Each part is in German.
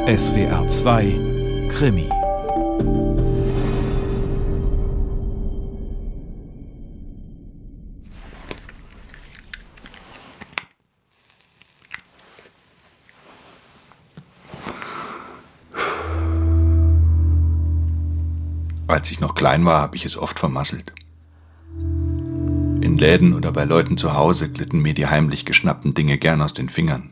SWR 2 Krimi. Als ich noch klein war, habe ich es oft vermasselt. In Läden oder bei Leuten zu Hause glitten mir die heimlich geschnappten Dinge gern aus den Fingern.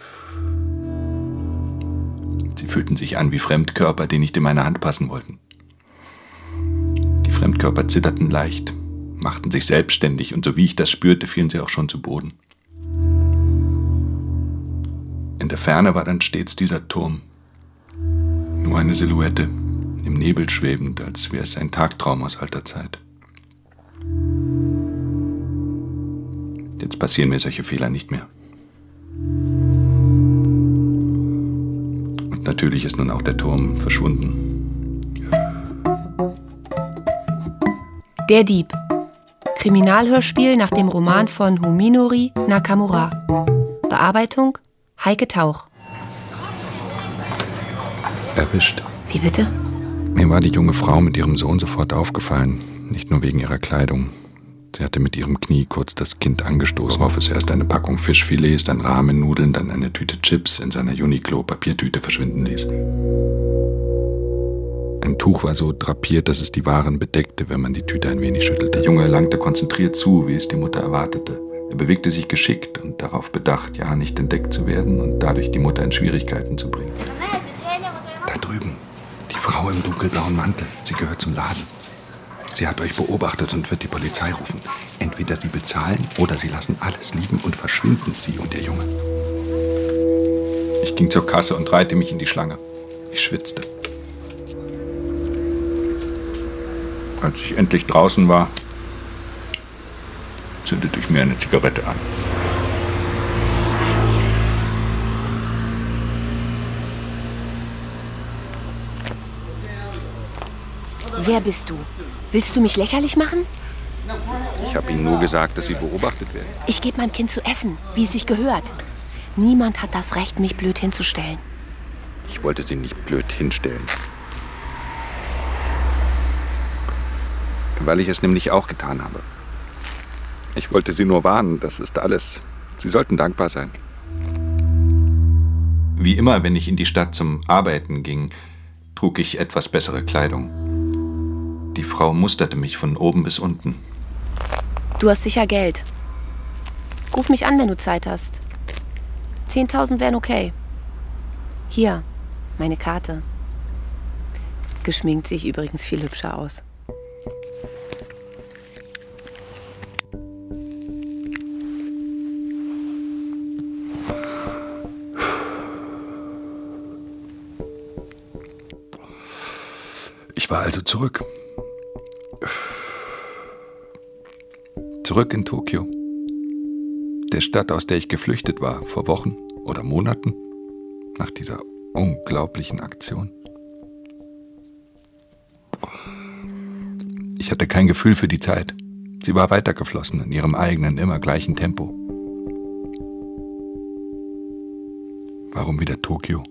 Sie fühlten sich an wie Fremdkörper, die nicht in meine Hand passen wollten. Die Fremdkörper zitterten leicht, machten sich selbstständig und so wie ich das spürte, fielen sie auch schon zu Boden. In der Ferne war dann stets dieser Turm. Nur eine Silhouette, im Nebel schwebend, als wäre es ein Tagtraum aus alter Zeit. Jetzt passieren mir solche Fehler nicht mehr. Und natürlich ist nun auch der Turm verschwunden. Der Dieb. Kriminalhörspiel nach dem Roman von Fuminori Nakamura. Bearbeitung Heike Tauch. Erwischt. Wie bitte? Mir war die junge Frau mit ihrem Sohn sofort aufgefallen, nicht nur wegen ihrer Kleidung. Sie hatte mit ihrem Knie kurz das Kind angestoßen, worauf es erst eine Packung Fischfilets, dann Ramen-Nudeln, dann eine Tüte Chips in seiner Uniqlo-Papiertüte verschwinden ließ. Ein Tuch war so drapiert, dass es die Waren bedeckte, wenn man die Tüte ein wenig schüttelte. Der Junge langte konzentriert zu, wie es die Mutter erwartete. Er bewegte sich geschickt und darauf bedacht, ja nicht entdeckt zu werden und dadurch die Mutter in Schwierigkeiten zu bringen. Da drüben. Die Frau im dunkelblauen Mantel, sie gehört zum Laden. Sie hat euch beobachtet und wird die Polizei rufen. Entweder sie bezahlen oder sie lassen alles liegen und verschwinden, sie und der Junge. Ich ging zur Kasse und reihte mich in die Schlange. Ich schwitzte. Als ich endlich draußen war, zündete ich mir eine Zigarette an. Wer bist du? Willst du mich lächerlich machen? Ich habe Ihnen nur gesagt, dass Sie beobachtet werden. Ich gebe meinem Kind zu essen, wie es sich gehört. Niemand hat das Recht, mich blöd hinzustellen. Ich wollte Sie nicht blöd hinstellen. Weil ich es nämlich auch getan habe. Ich wollte Sie nur warnen, das ist alles. Sie sollten dankbar sein. Wie immer, wenn ich in die Stadt zum Arbeiten ging, trug ich etwas bessere Kleidung. Die Frau musterte mich von oben bis unten. Du hast sicher Geld. Ruf mich an, wenn du Zeit hast. 10.000 wären okay. Hier, meine Karte. Geschminkt sehe ich übrigens viel hübscher aus. Ich war also zurück. Zurück in Tokio. Der Stadt, aus der ich geflüchtet war, vor Wochen oder Monaten, nach dieser unglaublichen Aktion. Ich hatte kein Gefühl für die Zeit. Sie war weitergeflossen in ihrem eigenen, immer gleichen Tempo. Warum wieder Tokio?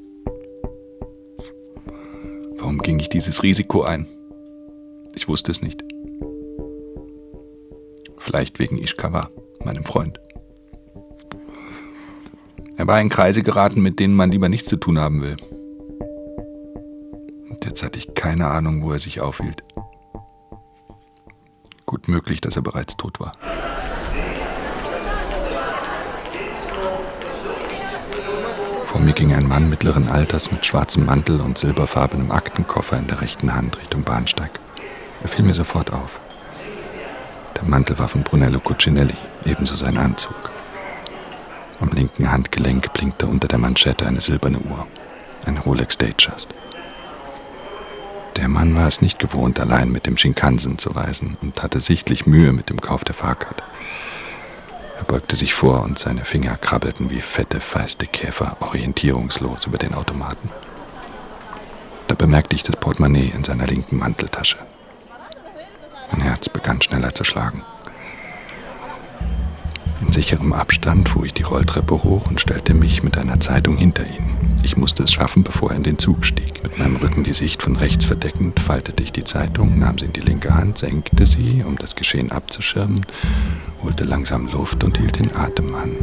Warum ging ich dieses Risiko ein? Ich wusste es nicht. Vielleicht wegen Ishikawa, meinem Freund. Er war in Kreise geraten, mit denen man lieber nichts zu tun haben will. Und jetzt hatte ich keine Ahnung, wo er sich aufhielt. Gut möglich, dass er bereits tot war. Vor mir ging ein Mann mittleren Alters mit schwarzem Mantel und silberfarbenem Aktenkoffer in der rechten Hand Richtung Bahnsteig. Er fiel mir sofort auf. Der Mantel war von Brunello Cucinelli, ebenso sein Anzug. Am linken Handgelenk blinkte unter der Manschette eine silberne Uhr, eine Rolex Datejust. Der Mann war es nicht gewohnt, allein mit dem Shinkansen zu reisen und hatte sichtlich Mühe mit dem Kauf der Fahrkarte. Er beugte sich vor und seine Finger krabbelten wie fette, feiste Käfer orientierungslos über den Automaten. Da bemerkte ich das Portemonnaie in seiner linken Manteltasche. Mein Herz begann schneller zu schlagen. In sicherem Abstand fuhr ich die Rolltreppe hoch und stellte mich mit einer Zeitung hinter ihn, Ich musste es schaffen, bevor er in den Zug stieg. Mit meinem Rücken die Sicht von rechts verdeckend, faltete ich die Zeitung, nahm sie in die linke Hand, senkte sie, um das Geschehen abzuschirmen, holte langsam Luft und hielt den Atem an.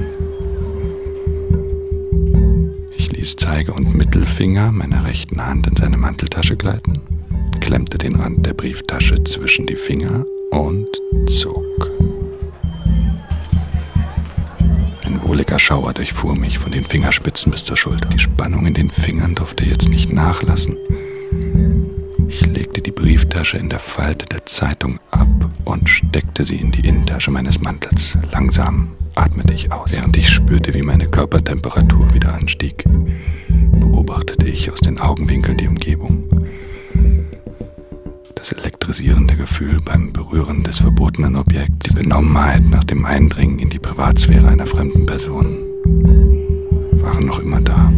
Ich ließ Zeige- und Mittelfinger meiner rechten Hand in seine Manteltasche gleiten, klemmte den Rand der Brieftasche zwischen die Finger und zog. Ein wohliger Schauer durchfuhr mich von den Fingerspitzen bis zur Schulter. Die Spannung in den Fingern durfte jetzt nicht nachlassen. Ich legte die Brieftasche in der Falte der Zeitung ab und steckte sie in die Innentasche meines Mantels. Langsam atmete ich aus. Während ich spürte, wie meine Körpertemperatur wieder anstieg, beobachtete ich aus den Augenwinkeln die Umgebung. Das elektrisierende Gefühl beim Berühren des verbotenen Objekts, die Benommenheit nach dem Eindringen in die Privatsphäre einer fremden Person waren noch immer da.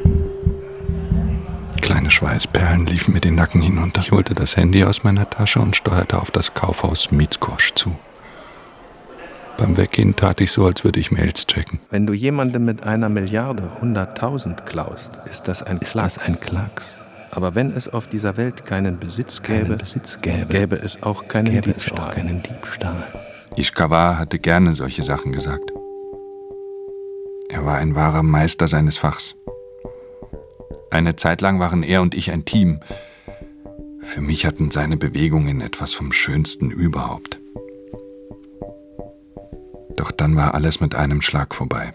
Kleine Schweißperlen liefen mir den Nacken hinunter. Ich holte das Handy aus meiner Tasche und steuerte auf das Kaufhaus Mietskosch zu. Beim Weggehen tat ich so, als würde ich Mails checken. Wenn du jemandem mit 1 Milliarde 100.000 klaust, ist das ein Klacks. Aber wenn es auf dieser Welt keinen Besitz gäbe, gäbe es auch keinen Diebstahl. Ishikawa hatte gerne solche Sachen gesagt. Er war ein wahrer Meister seines Fachs. Eine Zeit lang waren er und ich ein Team. Für mich hatten seine Bewegungen etwas vom Schönsten überhaupt. Doch dann war alles mit einem Schlag vorbei.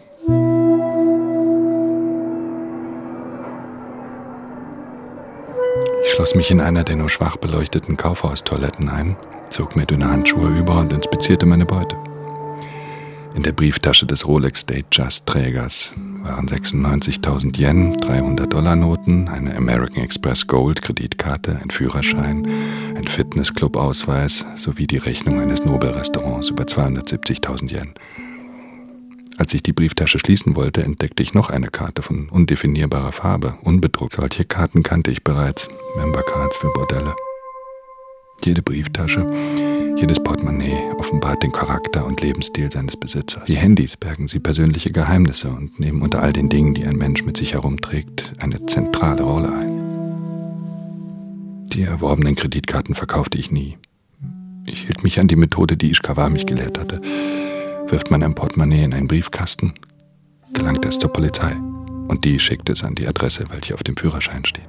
Ich schloss mich in einer der nur schwach beleuchteten Kaufhaustoiletten ein, zog mir dünne Handschuhe über und inspizierte meine Beute. In der Brieftasche des Rolex Datejust-Trägers waren 96.000 Yen, 300-Dollar-Noten, eine American Express Gold Kreditkarte, ein Führerschein, ein Fitnessclub-Ausweis sowie die Rechnung eines Nobel-Restaurants über 270.000 Yen. Als ich die Brieftasche schließen wollte, entdeckte ich noch eine Karte von undefinierbarer Farbe, unbedruckt. Solche Karten kannte ich bereits, Membercards für Bordelle. Jede Brieftasche, jedes Portemonnaie offenbart den Charakter und Lebensstil seines Besitzers. Wie Handys bergen sie persönliche Geheimnisse und nehmen unter all den Dingen, die ein Mensch mit sich herumträgt, eine zentrale Rolle ein. Die erworbenen Kreditkarten verkaufte ich nie. Ich hielt mich an die Methode, die Ishikawa mich gelehrt hatte. Wirft man ein Portemonnaie in einen Briefkasten, gelangt es zur Polizei und die schickt es an die Adresse, welche auf dem Führerschein steht.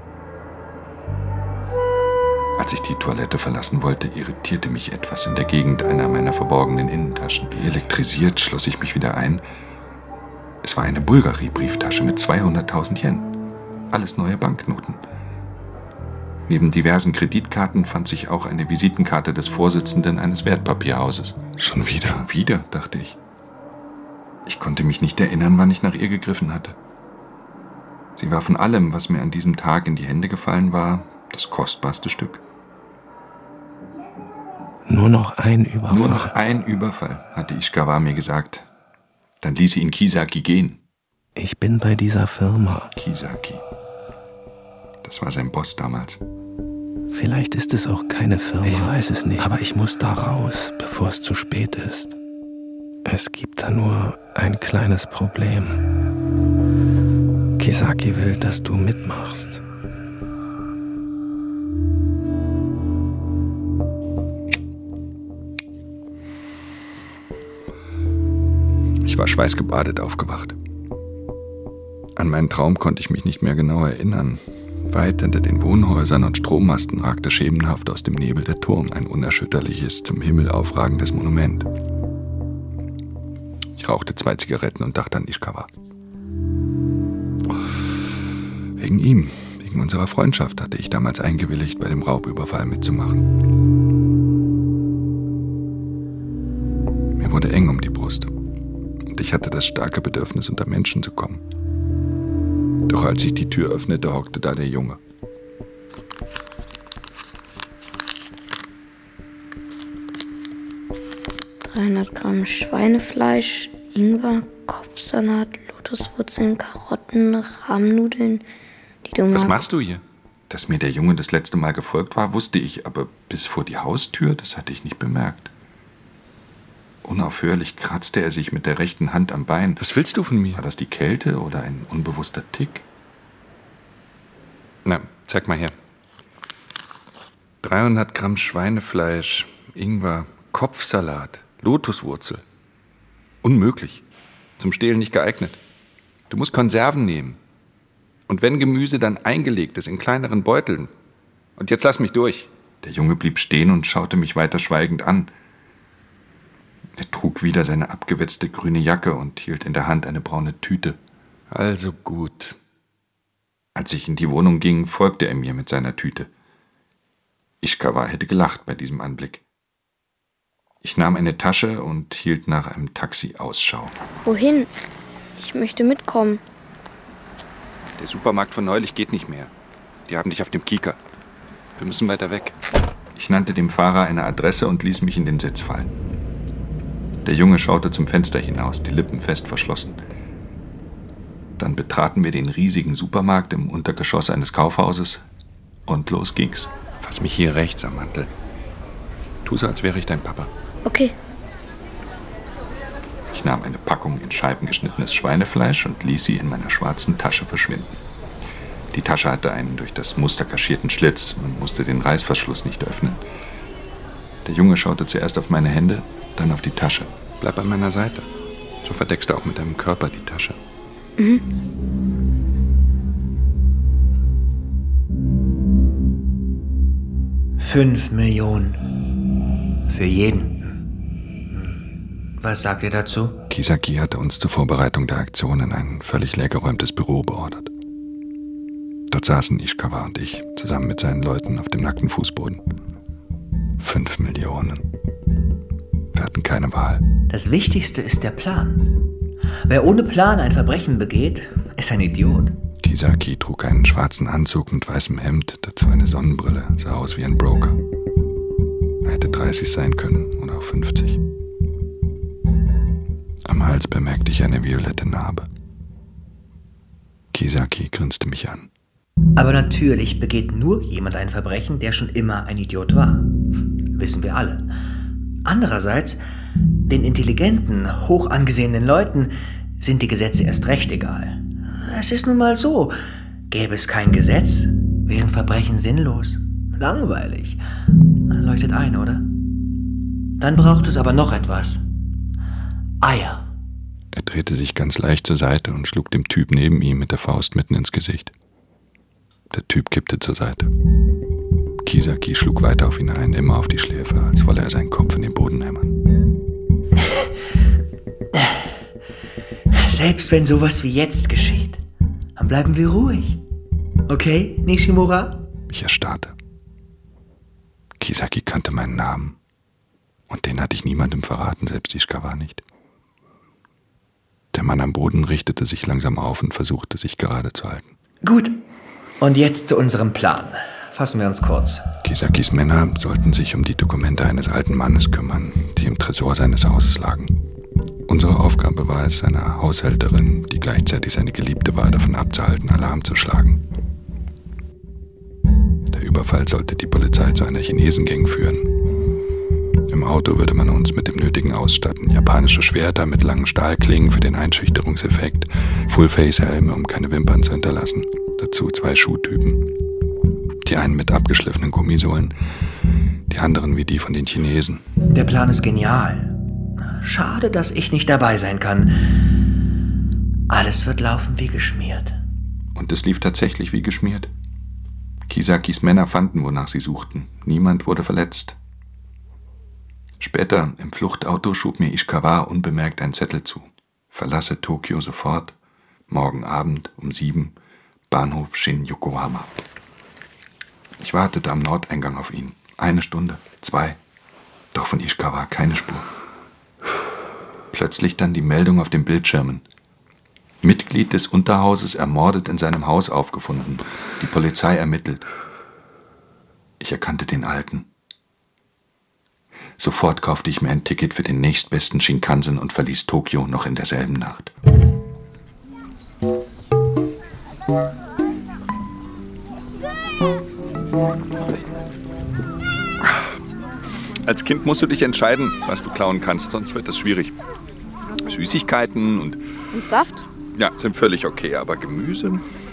Als ich die Toilette verlassen wollte, irritierte mich etwas in der Gegend einer meiner verborgenen Innentaschen. Wie elektrisiert schloss ich mich wieder ein. Es war eine Bulgari-Brieftasche mit 200.000 Yen. Alles neue Banknoten. Neben diversen Kreditkarten fand sich auch eine Visitenkarte des Vorsitzenden eines Wertpapierhauses. Schon wieder? Schon wieder, dachte ich. Ich konnte mich nicht erinnern, wann ich nach ihr gegriffen hatte. Sie war von allem, was mir an diesem Tag in die Hände gefallen war, das kostbarste Stück. Nur noch ein Überfall. Nur noch ein Überfall, hatte Ishikawa mir gesagt. Dann ließ sie ihn Kisaki gehen. Ich bin bei dieser Firma. Kisaki. Das war sein Boss damals. Vielleicht ist es auch keine Firma. Ich weiß es nicht. Aber ich muss da raus, bevor es zu spät ist. Es gibt da nur ein kleines Problem. Kisaki will, dass du mitmachst. Ich war schweißgebadet aufgewacht. An meinen Traum konnte ich mich nicht mehr genau erinnern. Weit hinter den Wohnhäusern und Strommasten ragte schemenhaft aus dem Nebel der Turm, ein unerschütterliches, zum Himmel aufragendes Monument. Ich rauchte 2 Zigaretten und dachte an Ishikawa. Wegen ihm, wegen unserer Freundschaft hatte ich damals eingewilligt, bei dem Raubüberfall mitzumachen. Mir wurde eng um die Brust und ich hatte das starke Bedürfnis, unter Menschen zu kommen. Doch als ich die Tür öffnete, hockte da der Junge. $300 Gramm Schweinefleisch, Ingwer, Kopfsalat, Lotuswurzeln, Karotten, Rahmnudeln, die du magst. Was machst du hier? Dass mir der Junge das letzte Mal gefolgt war, wusste ich, aber bis vor die Haustür, das hatte ich nicht bemerkt. Unaufhörlich kratzte er sich mit der rechten Hand am Bein. Was willst du von mir? War das die Kälte oder ein unbewusster Tick? Na, zeig mal her. 300 Gramm Schweinefleisch, Ingwer, Kopfsalat, Lotuswurzel. Unmöglich. Zum Stehlen nicht geeignet. Du musst Konserven nehmen. Und wenn Gemüse, dann eingelegtes in kleineren Beuteln. Und jetzt lass mich durch. Der Junge blieb stehen und schaute mich weiter schweigend an. Er trug wieder seine abgewetzte grüne Jacke und hielt in der Hand eine braune Tüte. Also gut. Als ich in die Wohnung ging, folgte er mir mit seiner Tüte. Ishikawa hätte gelacht bei diesem Anblick. Ich nahm eine Tasche und hielt nach einem Taxi Ausschau. Wohin? Ich möchte mitkommen. Der Supermarkt von neulich geht nicht mehr. Die haben dich auf dem Kieker. Wir müssen weiter weg. Ich nannte dem Fahrer eine Adresse und ließ mich in den Sitz fallen. Der Junge schaute zum Fenster hinaus, die Lippen fest verschlossen. Dann betraten wir den riesigen Supermarkt im Untergeschoss eines Kaufhauses und los ging's. Fass mich hier rechts am Mantel. Tu so, als wäre ich dein Papa. Okay. Ich nahm eine Packung in Scheiben geschnittenes Schweinefleisch und ließ sie in meiner schwarzen Tasche verschwinden. Die Tasche hatte einen durch das Muster kaschierten Schlitz. Man musste den Reißverschluss nicht öffnen. Der Junge schaute zuerst auf meine Hände, dann auf die Tasche. Bleib an meiner Seite. So verdeckst du auch mit deinem Körper die Tasche. 5 Millionen. Für jeden. Was sagt ihr dazu? Kisaki hatte uns zur Vorbereitung der Aktion in ein völlig leergeräumtes Büro beordert. Dort saßen Ishikawa und ich, zusammen mit seinen Leuten auf dem nackten Fußboden. 5 Millionen. Wir hatten keine Wahl. Das Wichtigste ist der Plan. Wer ohne Plan ein Verbrechen begeht, ist ein Idiot. Kisaki trug einen schwarzen Anzug mit weißem Hemd, dazu eine Sonnenbrille, sah aus wie ein Broker. Er hätte 30 sein können oder auch 50. Am Hals bemerkte ich eine violette Narbe. Kisaki grinste mich an. Aber natürlich begeht nur jemand ein Verbrechen, der schon immer ein Idiot war. Wissen wir alle. Andererseits, den intelligenten, hoch angesehenen Leuten sind die Gesetze erst recht egal. Es ist nun mal so. Gäbe es kein Gesetz, wären Verbrechen sinnlos. Langweilig. Leuchtet ein, oder? Dann braucht es aber noch etwas. Eier. Er drehte sich ganz leicht zur Seite und schlug dem Typ neben ihm mit der Faust mitten ins Gesicht. Der Typ kippte zur Seite. Kisaki schlug weiter auf ihn ein, immer auf die Schläfe, als wolle er seinen Kopf in den Boden hämmern. Selbst wenn sowas wie jetzt geschieht, dann bleiben wir ruhig. Okay, Nishimura? Ich erstarrte. Kisaki kannte meinen Namen. Und den hatte ich niemandem verraten, selbst Ishikawa nicht. Der Mann am Boden richtete sich langsam auf und versuchte, sich gerade zu halten. Gut. Und jetzt zu unserem Plan. Fassen wir uns kurz. Kisakis Männer sollten sich um die Dokumente eines alten Mannes kümmern, die im Tresor seines Hauses lagen. Unsere Aufgabe war es, seiner Haushälterin, die gleichzeitig seine Geliebte war, davon abzuhalten, Alarm zu schlagen. Der Überfall sollte die Polizei zu einer Chinesengang führen. Im Auto würde man uns mit dem Nötigen ausstatten. Japanische Schwerter mit langen Stahlklingen für den Einschüchterungseffekt, Fullface-Helme, um keine Wimpern zu hinterlassen. Dazu 2 Schuhtypen. Die einen mit abgeschliffenen Gummisohlen, die anderen wie die von den Chinesen. Der Plan ist genial. Schade, dass ich nicht dabei sein kann. Alles wird laufen wie geschmiert. Und es lief tatsächlich wie geschmiert. Kisakis Männer fanden, wonach sie suchten. Niemand wurde verletzt. Später im Fluchtauto schob mir Ishikawa unbemerkt einen Zettel zu. Verlasse Tokio sofort. Morgen Abend um 7 Bahnhof Shin-Yokohama. Ich wartete am Nordeingang auf ihn. 1 Stunde, 2. Doch von Ishikawa keine Spur. Plötzlich dann die Meldung auf den Bildschirmen. Mitglied des Unterhauses ermordet in seinem Haus aufgefunden. Die Polizei ermittelt. Ich erkannte den Alten. Sofort kaufte ich mir ein Ticket für den nächstbesten Shinkansen und verließ Tokio noch in derselben Nacht. Als Kind musst du dich entscheiden, was du klauen kannst, sonst wird es schwierig. Süßigkeiten und Saft? Ja, sind völlig okay, aber Gemüse?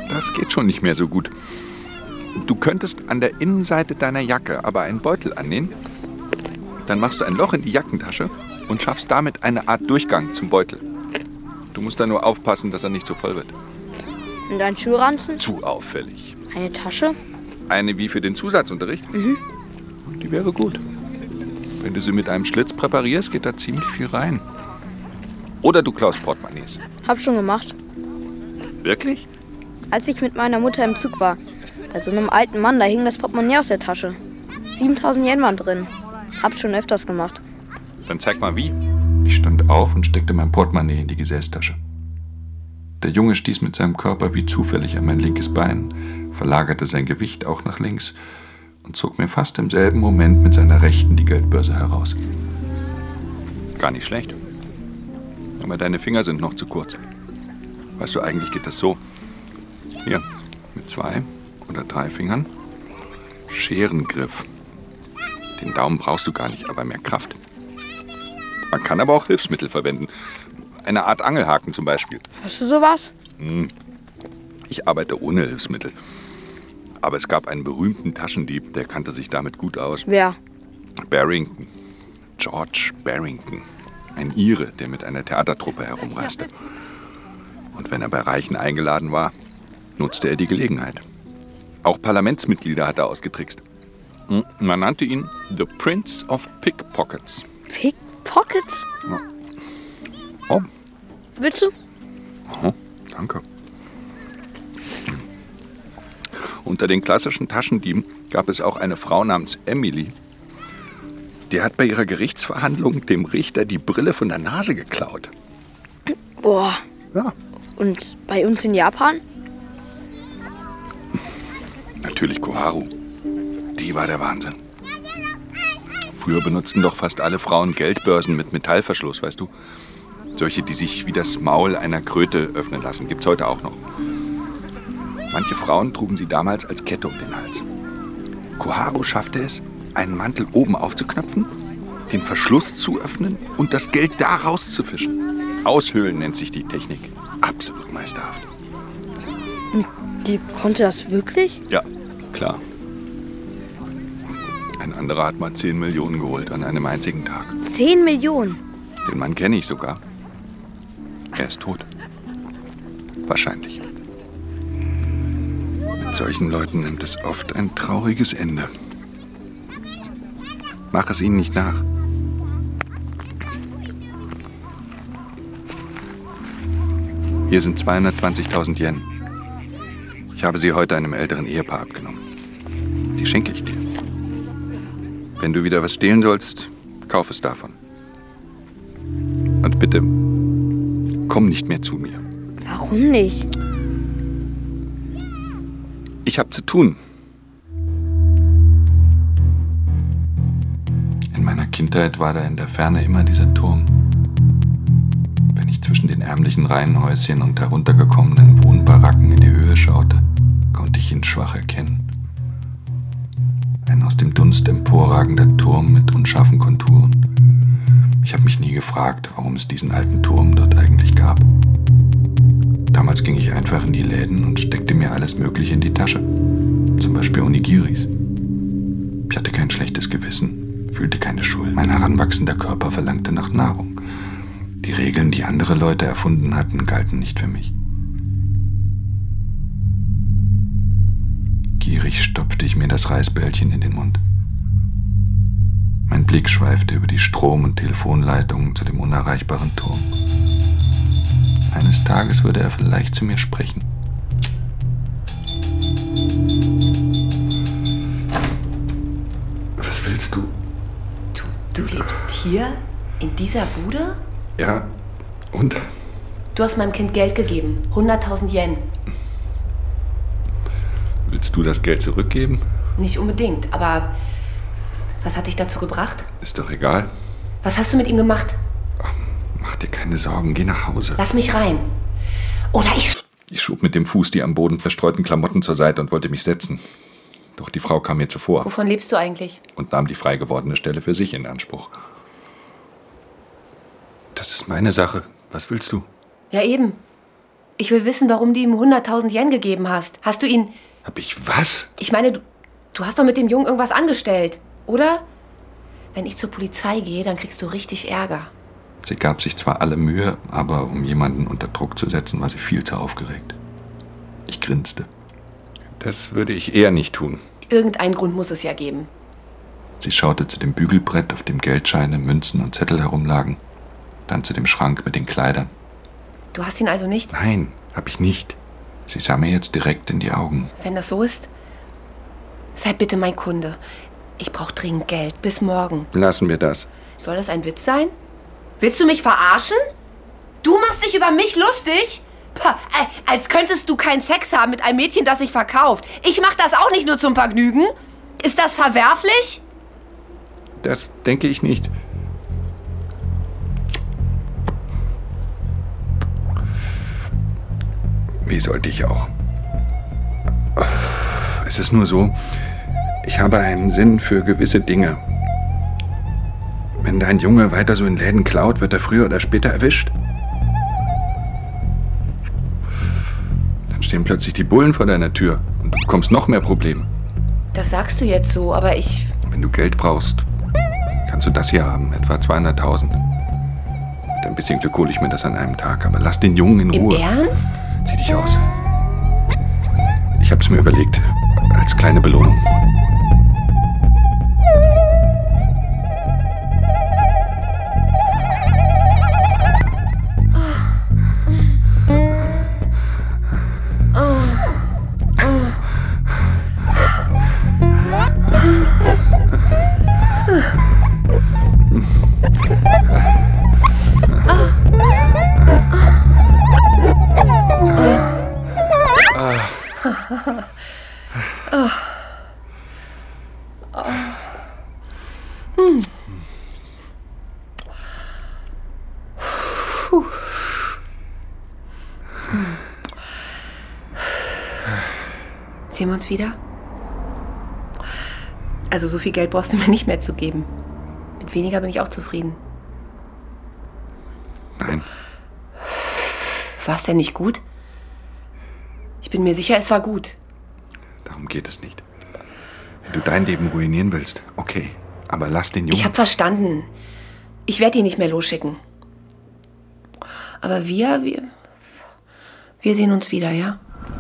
Das geht schon nicht mehr so gut. Du könntest an der Innenseite deiner Jacke aber einen Beutel annähen. Dann machst du ein Loch in die Jackentasche und schaffst damit eine Art Durchgang zum Beutel. Du musst da nur aufpassen, dass er nicht so voll wird. Und ein Schulranzen? Zu auffällig. Eine Tasche? Eine wie für den Zusatzunterricht? Mhm. Die wäre gut. Wenn du sie mit einem Schlitz präparierst, geht da ziemlich viel rein. Oder du klaust Portemonnaies. Hab schon gemacht. Wirklich? Als ich mit meiner Mutter im Zug war. Bei so einem alten Mann, da hing das Portemonnaie aus der Tasche. 7.000 Yen waren drin. Hab schon öfters gemacht. Dann zeig mal wie. Ich stand auf und steckte mein Portemonnaie in die Gesäßtasche. Der Junge stieß mit seinem Körper wie zufällig an mein linkes Bein, verlagerte sein Gewicht auch nach links und zog mir fast im selben Moment mit seiner Rechten die Geldbörse heraus. Gar nicht schlecht. Aber deine Finger sind noch zu kurz. Weißt du, eigentlich geht das so. Hier, mit 2 oder 3 Fingern. Scherengriff. Den Daumen brauchst du gar nicht, aber mehr Kraft. Man kann aber auch Hilfsmittel verwenden. Eine Art Angelhaken zum Beispiel. Hast du sowas? Ich arbeite ohne Hilfsmittel. Aber es gab einen berühmten Taschendieb, der kannte sich damit gut aus. Wer? Barrington. George Barrington. Ein Ire, der mit einer Theatertruppe herumreiste. Und wenn er bei Reichen eingeladen war, nutzte er die Gelegenheit. Auch Parlamentsmitglieder hat er ausgetrickst. Man nannte ihn The Prince of Pickpockets. Pickpockets? Ja. Oh. Willst du? Oh, danke. Unter den klassischen Taschendieben gab es auch eine Frau namens Emily. Die hat bei ihrer Gerichtsverhandlung dem Richter die Brille von der Nase geklaut. Boah. Ja. Und bei uns in Japan? Natürlich Koharu. Die war der Wahnsinn. Früher benutzten doch fast alle Frauen Geldbörsen mit Metallverschluss, weißt du? Solche, die sich wie das Maul einer Kröte öffnen lassen. Gibt's heute auch noch. Manche Frauen trugen sie damals als Kette um den Hals. Koharu schaffte es, einen Mantel oben aufzuknöpfen, den Verschluss zu öffnen und das Geld da rauszufischen. Aushöhlen nennt sich die Technik. Absolut meisterhaft. Und die konnte das wirklich? Ja, klar. Ein anderer hat mal 10 Millionen geholt an einem einzigen Tag. 10 Millionen? Den Mann kenne ich sogar. Er ist tot. Wahrscheinlich. Mit solchen Leuten nimmt es oft ein trauriges Ende. Mach es ihnen nicht nach. Hier sind 220.000 Yen. Ich habe sie heute einem älteren Ehepaar abgenommen. Die schenke ich dir. Wenn du wieder was stehlen sollst, kauf es davon. Und bitte, komm nicht mehr zu mir. Warum nicht? Ich habe zu tun. In meiner Kindheit war da in der Ferne immer dieser Turm. Wenn ich zwischen den ärmlichen Reihenhäuschen und heruntergekommenen Wohnbaracken in die Höhe schaute, konnte ich ihn schwach erkennen. Ein aus dem Dunst emporragender Turm mit unscharfen Konturen. Ich habe mich nie gefragt, warum es diesen alten Turm dort eigentlich gab. Damals ging ich einfach in die Läden und steckte mir alles Mögliche in die Tasche. Zum Beispiel Onigiris. Ich hatte kein schlechtes Gewissen, fühlte keine Schuld. Mein heranwachsender Körper verlangte nach Nahrung. Die Regeln, die andere Leute erfunden hatten, galten nicht für mich. Gierig stopfte ich mir das Reisbällchen in den Mund. Mein Blick schweifte über die Strom- und Telefonleitungen zu dem unerreichbaren Turm. Eines Tages würde er vielleicht zu mir sprechen. Was willst du? Du lebst hier? In dieser Bude? Ja, und? Du hast meinem Kind Geld gegeben. 100.000 Yen. Willst du das Geld zurückgeben? Nicht unbedingt, aber was hat dich dazu gebracht? Ist doch egal. Was hast du mit ihm gemacht? Ach, mach dir keine Sorgen, geh nach Hause. Lass mich rein. Oder ich schob mit dem Fuß die am Boden verstreuten Klamotten zur Seite und wollte mich setzen. Doch die Frau kam mir zuvor. Wovon lebst du eigentlich? Und nahm die frei gewordene Stelle für sich in Anspruch. Das ist meine Sache. Was willst du? Ja, eben. Ich will wissen, warum du ihm 100.000 Yen gegeben hast. Hast du ihn... Hab ich was? Ich meine, du hast doch mit dem Jungen irgendwas angestellt, oder? Wenn ich zur Polizei gehe, dann kriegst du richtig Ärger. Sie gab sich zwar alle Mühe, aber um jemanden unter Druck zu setzen, war sie viel zu aufgeregt. Ich grinste. Das würde ich eher nicht tun. Irgendeinen Grund muss es ja geben. Sie schaute zu dem Bügelbrett, auf dem Geldscheine, Münzen und Zettel herumlagen. Dann zu dem Schrank mit den Kleidern. Du hast ihn also nicht? Nein, hab ich nicht. Sie sah mir jetzt direkt in die Augen. Wenn das so ist, sei bitte mein Kunde. Ich brauche dringend Geld. Bis morgen. Lassen wir das. Soll das ein Witz sein? Willst du mich verarschen? Du machst dich über mich lustig? Pah, als könntest du keinen Sex haben mit einem Mädchen, das sich verkauft. Ich mach das auch nicht nur zum Vergnügen. Ist das verwerflich? Das denke ich nicht. Wie sollte ich auch? Es ist nur so, ich habe einen Sinn für gewisse Dinge. Wenn dein Junge weiter so in Läden klaut, wird er früher oder später erwischt. Dann stehen plötzlich die Bullen vor deiner Tür und du bekommst noch mehr Probleme. Das sagst du jetzt so, aber ich... Wenn du Geld brauchst, kannst du das hier haben, etwa 200.000. Mit ein bisschen Glück hole ich mir das an einem Tag, aber lass den Jungen in Ruhe. Im Ernst? Zieh dich aus. Ich hab's mir überlegt, als kleine Belohnung. Sehen wir uns wieder? Also so viel Geld brauchst du mir nicht mehr zu geben. Mit weniger bin ich auch zufrieden. Nein. War es denn nicht gut? Ich bin mir sicher, es war gut. Darum geht es nicht. Wenn du dein Leben ruinieren willst, okay. Aber lass den Jungen... Ich hab verstanden. Ich werde ihn nicht mehr losschicken. Aber wir sehen uns wieder, ja?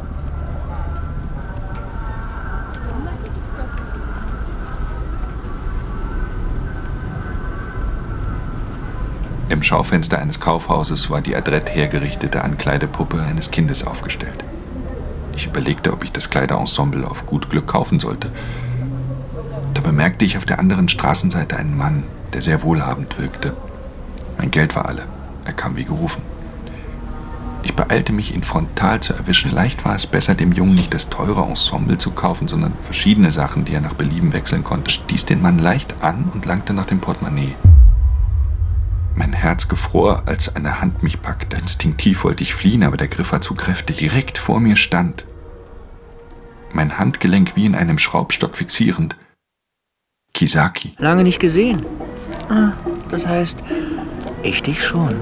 Im Schaufenster eines Kaufhauses war die adrett hergerichtete Ankleidepuppe eines Kindes aufgestellt. Ich überlegte, ob ich das Kleiderensemble auf gut Glück kaufen sollte. Da bemerkte ich auf der anderen Straßenseite einen Mann, der sehr wohlhabend wirkte. Mein Geld war alle. Er kam wie gerufen. Ich beeilte mich, ihn frontal zu erwischen. Vielleicht war es besser, dem Jungen nicht das teure Ensemble zu kaufen, sondern verschiedene Sachen, die er nach Belieben wechseln konnte. Stieß den Mann leicht an und langte nach dem Portemonnaie. Mein Herz gefror, als eine Hand mich packte. Instinktiv wollte ich fliehen, aber der Griff war zu kräftig. Direkt vor mir stand. Mein Handgelenk wie in einem Schraubstock fixierend. Kisaki. Lange nicht gesehen. Das heißt, ich dich schon.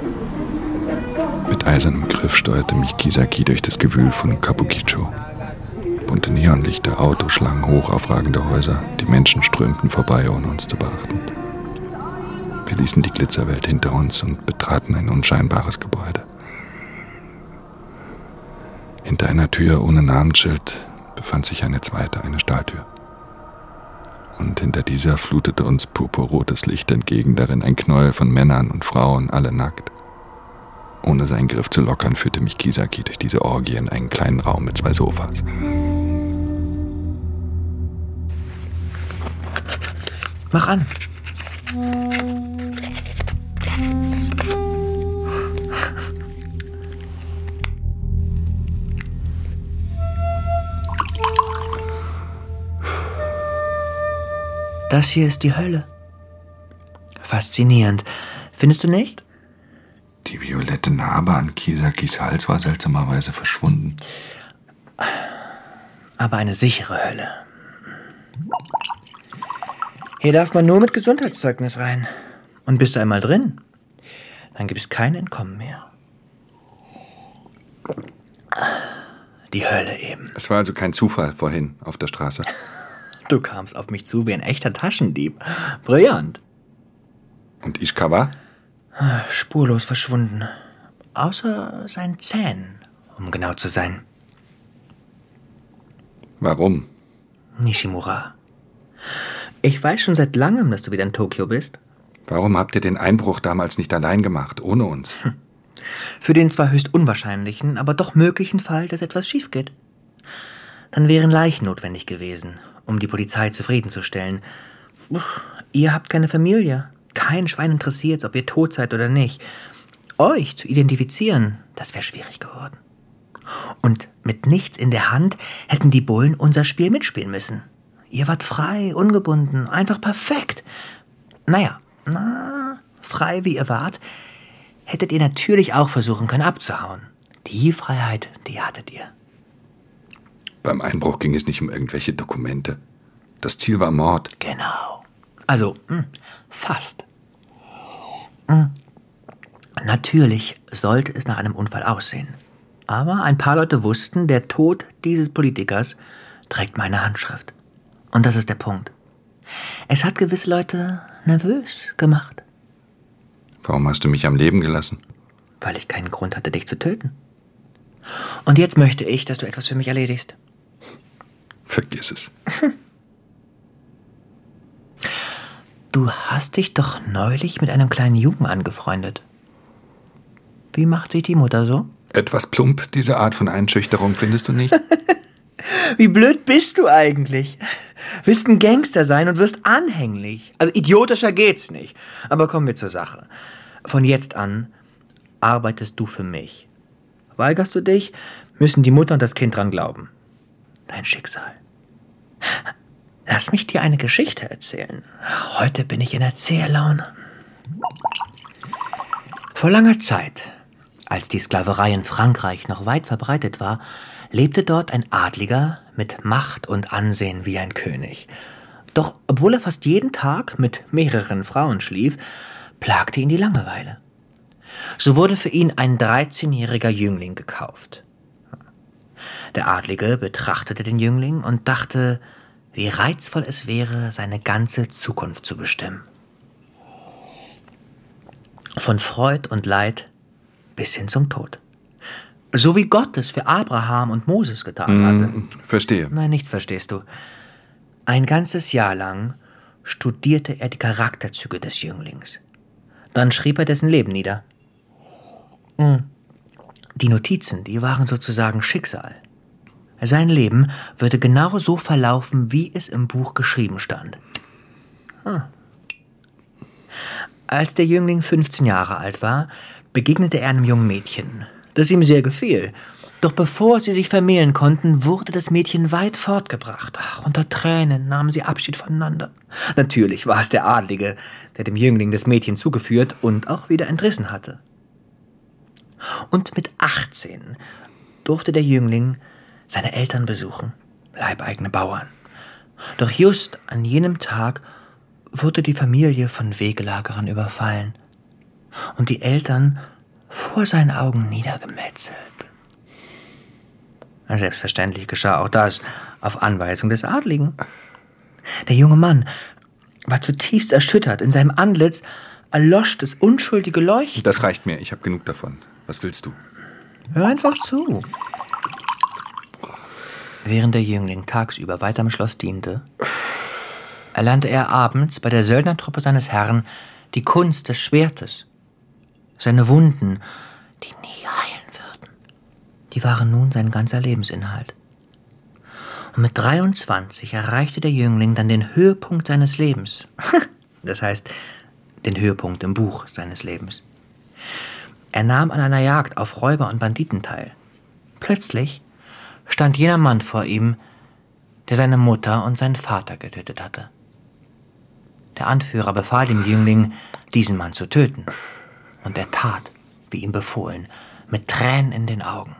Mit eisernem Griff steuerte mich Kisaki durch das Gewühl von Kabukicho. Bunte Neonlichter, Autos schlangen hoch aufragende Häuser. Die Menschen strömten vorbei, ohne uns zu beachten. Wir ließen die Glitzerwelt hinter uns und betraten ein unscheinbares Gebäude. Hinter einer Tür ohne Namensschild befand sich eine zweite, eine Stahltür. Und hinter dieser flutete uns purpurrotes Licht entgegen, darin ein Knäuel von Männern und Frauen, alle nackt. Ohne seinen Griff zu lockern, führte mich Kisaki durch diese Orgie in einen kleinen Raum mit 2 Sofas. Mach an. Das hier ist die Hölle. Faszinierend. Findest du nicht? Die violette Narbe an Kisakis Hals war seltsamerweise verschwunden. Aber eine sichere Hölle. Hier darf man nur mit Gesundheitszeugnis rein. Und bist du einmal drin, dann gibt es kein Entkommen mehr. Die Hölle eben. Es war also kein Zufall vorhin auf der Straße. Du kamst auf mich zu wie ein echter Taschendieb. Brillant. Und Ishikawa? Spurlos verschwunden. Außer seinen Zähnen, um genau zu sein. Warum? Nishimura. Ich weiß schon seit langem, dass du wieder in Tokio bist. Warum habt ihr den Einbruch damals nicht allein gemacht, ohne uns? Für den zwar höchst unwahrscheinlichen, aber doch möglichen Fall, dass etwas schief geht. Dann wären Leichen notwendig gewesen, um die Polizei zufriedenzustellen. Ihr habt keine Familie. Kein Schwein interessiert, ob ihr tot seid oder nicht. Euch zu identifizieren, das wäre schwierig geworden. Und mit nichts in der Hand hätten die Bullen unser Spiel mitspielen müssen. Ihr wart frei, ungebunden, einfach perfekt. Frei wie ihr wart, hättet ihr natürlich auch versuchen können abzuhauen. Die Freiheit, die hattet ihr. Beim Einbruch ging es nicht um irgendwelche Dokumente. Das Ziel war Mord. Genau. Also, fast. Natürlich sollte es nach einem Unfall aussehen. Aber ein paar Leute wussten, der Tod dieses Politikers trägt meine Handschrift. Und das ist der Punkt. Es hat gewisse Leute nervös gemacht. Warum hast du mich am Leben gelassen? Weil ich keinen Grund hatte, dich zu töten. Und jetzt möchte ich, dass du etwas für mich erledigst. Vergiss es. Du hast dich doch neulich mit einem kleinen Jungen angefreundet. Wie macht sich die Mutter so? Etwas plump, diese Art von Einschüchterung, findest du nicht? Wie blöd bist du eigentlich? Willst ein Gangster sein und wirst anhänglich. Also idiotischer geht's nicht. Aber kommen wir zur Sache. Von jetzt an arbeitest du für mich. Weigerst du dich, müssen die Mutter und das Kind dran glauben. Dein Schicksal. Lass mich dir eine Geschichte erzählen. Heute bin ich in Erzähllaune. Vor langer Zeit, als die Sklaverei in Frankreich noch weit verbreitet war, lebte dort ein Adliger mit Macht und Ansehen wie ein König. Doch obwohl er fast jeden Tag mit mehreren Frauen schlief, plagte ihn die Langeweile. So wurde für ihn ein 13-jähriger Jüngling gekauft. Der Adlige betrachtete den Jüngling und dachte, wie reizvoll es wäre, seine ganze Zukunft zu bestimmen. Von Freud und Leid bis hin zum Tod. So wie Gott es für Abraham und Moses getan hatte. Verstehe. Nein, nichts verstehst du. Ein ganzes Jahr lang studierte er die Charakterzüge des Jünglings. Dann schrieb er dessen Leben nieder. Die Notizen, die waren sozusagen Schicksal. Sein Leben würde genau so verlaufen, wie es im Buch geschrieben stand. Als der Jüngling 15 Jahre alt war, begegnete er einem jungen Mädchen, das ihm sehr gefiel. Doch bevor sie sich vermählen konnten, wurde das Mädchen weit fortgebracht. Unter Tränen nahmen sie Abschied voneinander. Natürlich war es der Adlige, der dem Jüngling das Mädchen zugeführt und auch wieder entrissen hatte. Und mit 18 durfte der Jüngling seine Eltern besuchen, leibeigene Bauern. Doch just an jenem Tag wurde die Familie von Wegelagerern überfallen und die Eltern vor seinen Augen niedergemetzelt. Selbstverständlich geschah auch das auf Anweisung des Adligen. Der junge Mann war zutiefst erschüttert. In seinem Antlitz erlosch das unschuldige Leuchten. Das reicht mir, ich habe genug davon. Was willst du? Hör einfach zu. Während der Jüngling tagsüber weiter im Schloss diente, erlernte er abends bei der Söldnertruppe seines Herrn die Kunst des Schwertes. Seine Wunden, die nie heilen würden, die waren nun sein ganzer Lebensinhalt. Und mit 23 erreichte der Jüngling dann den Höhepunkt seines Lebens. Das heißt, den Höhepunkt im Buch seines Lebens. Er nahm an einer Jagd auf Räuber und Banditen teil. Plötzlich stand jener Mann vor ihm, der seine Mutter und seinen Vater getötet hatte. Der Anführer befahl dem Jüngling, diesen Mann zu töten. Und er tat, wie ihm befohlen, mit Tränen in den Augen.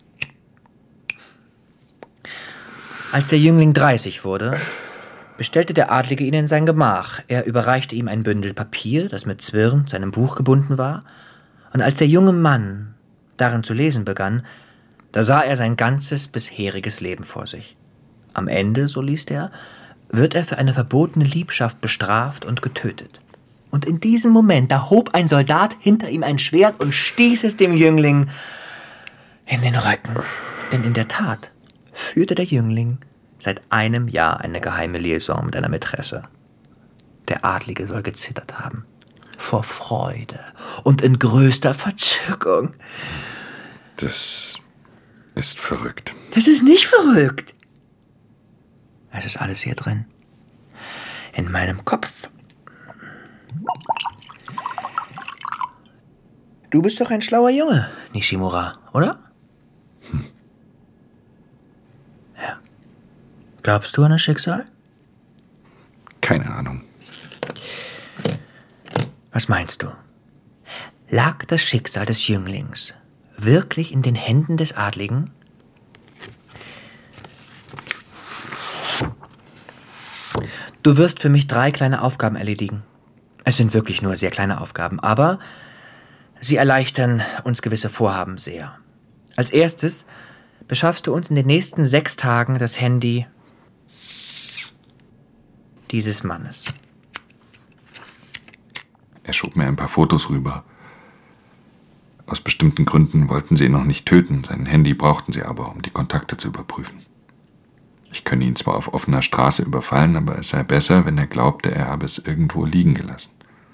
Als der Jüngling 30 wurde, bestellte der Adlige ihn in sein Gemach. Er überreichte ihm ein Bündel Papier, das mit Zwirn, seinem Buch, gebunden war. Und als der junge Mann darin zu lesen begann, Da sah er sein ganzes bisheriges Leben vor sich. Am Ende, so liest er, wird er für eine verbotene Liebschaft bestraft und getötet. Und in diesem Moment, da hob ein Soldat hinter ihm ein Schwert und stieß es dem Jüngling in den Rücken. Denn in der Tat führte der Jüngling seit einem Jahr eine geheime Liaison mit einer Mätresse. Der Adlige soll gezittert haben. Vor Freude und in größter Verzückung. Das ist verrückt. Das ist nicht verrückt. Es ist alles hier drin. In meinem Kopf. Du bist doch ein schlauer Junge, Nishimura, oder? Ja. Glaubst du an das Schicksal? Keine Ahnung. Was meinst du? Lag das Schicksal des Jünglings wirklich in den Händen des Adligen? Du wirst für mich 3 kleine Aufgaben erledigen. Es sind wirklich nur sehr kleine Aufgaben, aber sie erleichtern uns gewisse Vorhaben sehr. Als erstes beschaffst du uns in den nächsten 6 Tagen das Handy dieses Mannes. Er schob mir ein paar Fotos rüber. Aus bestimmten Gründen wollten sie ihn noch nicht töten. Sein Handy brauchten sie aber, um die Kontakte zu überprüfen. Ich könne ihn zwar auf offener Straße überfallen, aber es sei besser, wenn er glaubte, er habe es irgendwo liegen gelassen.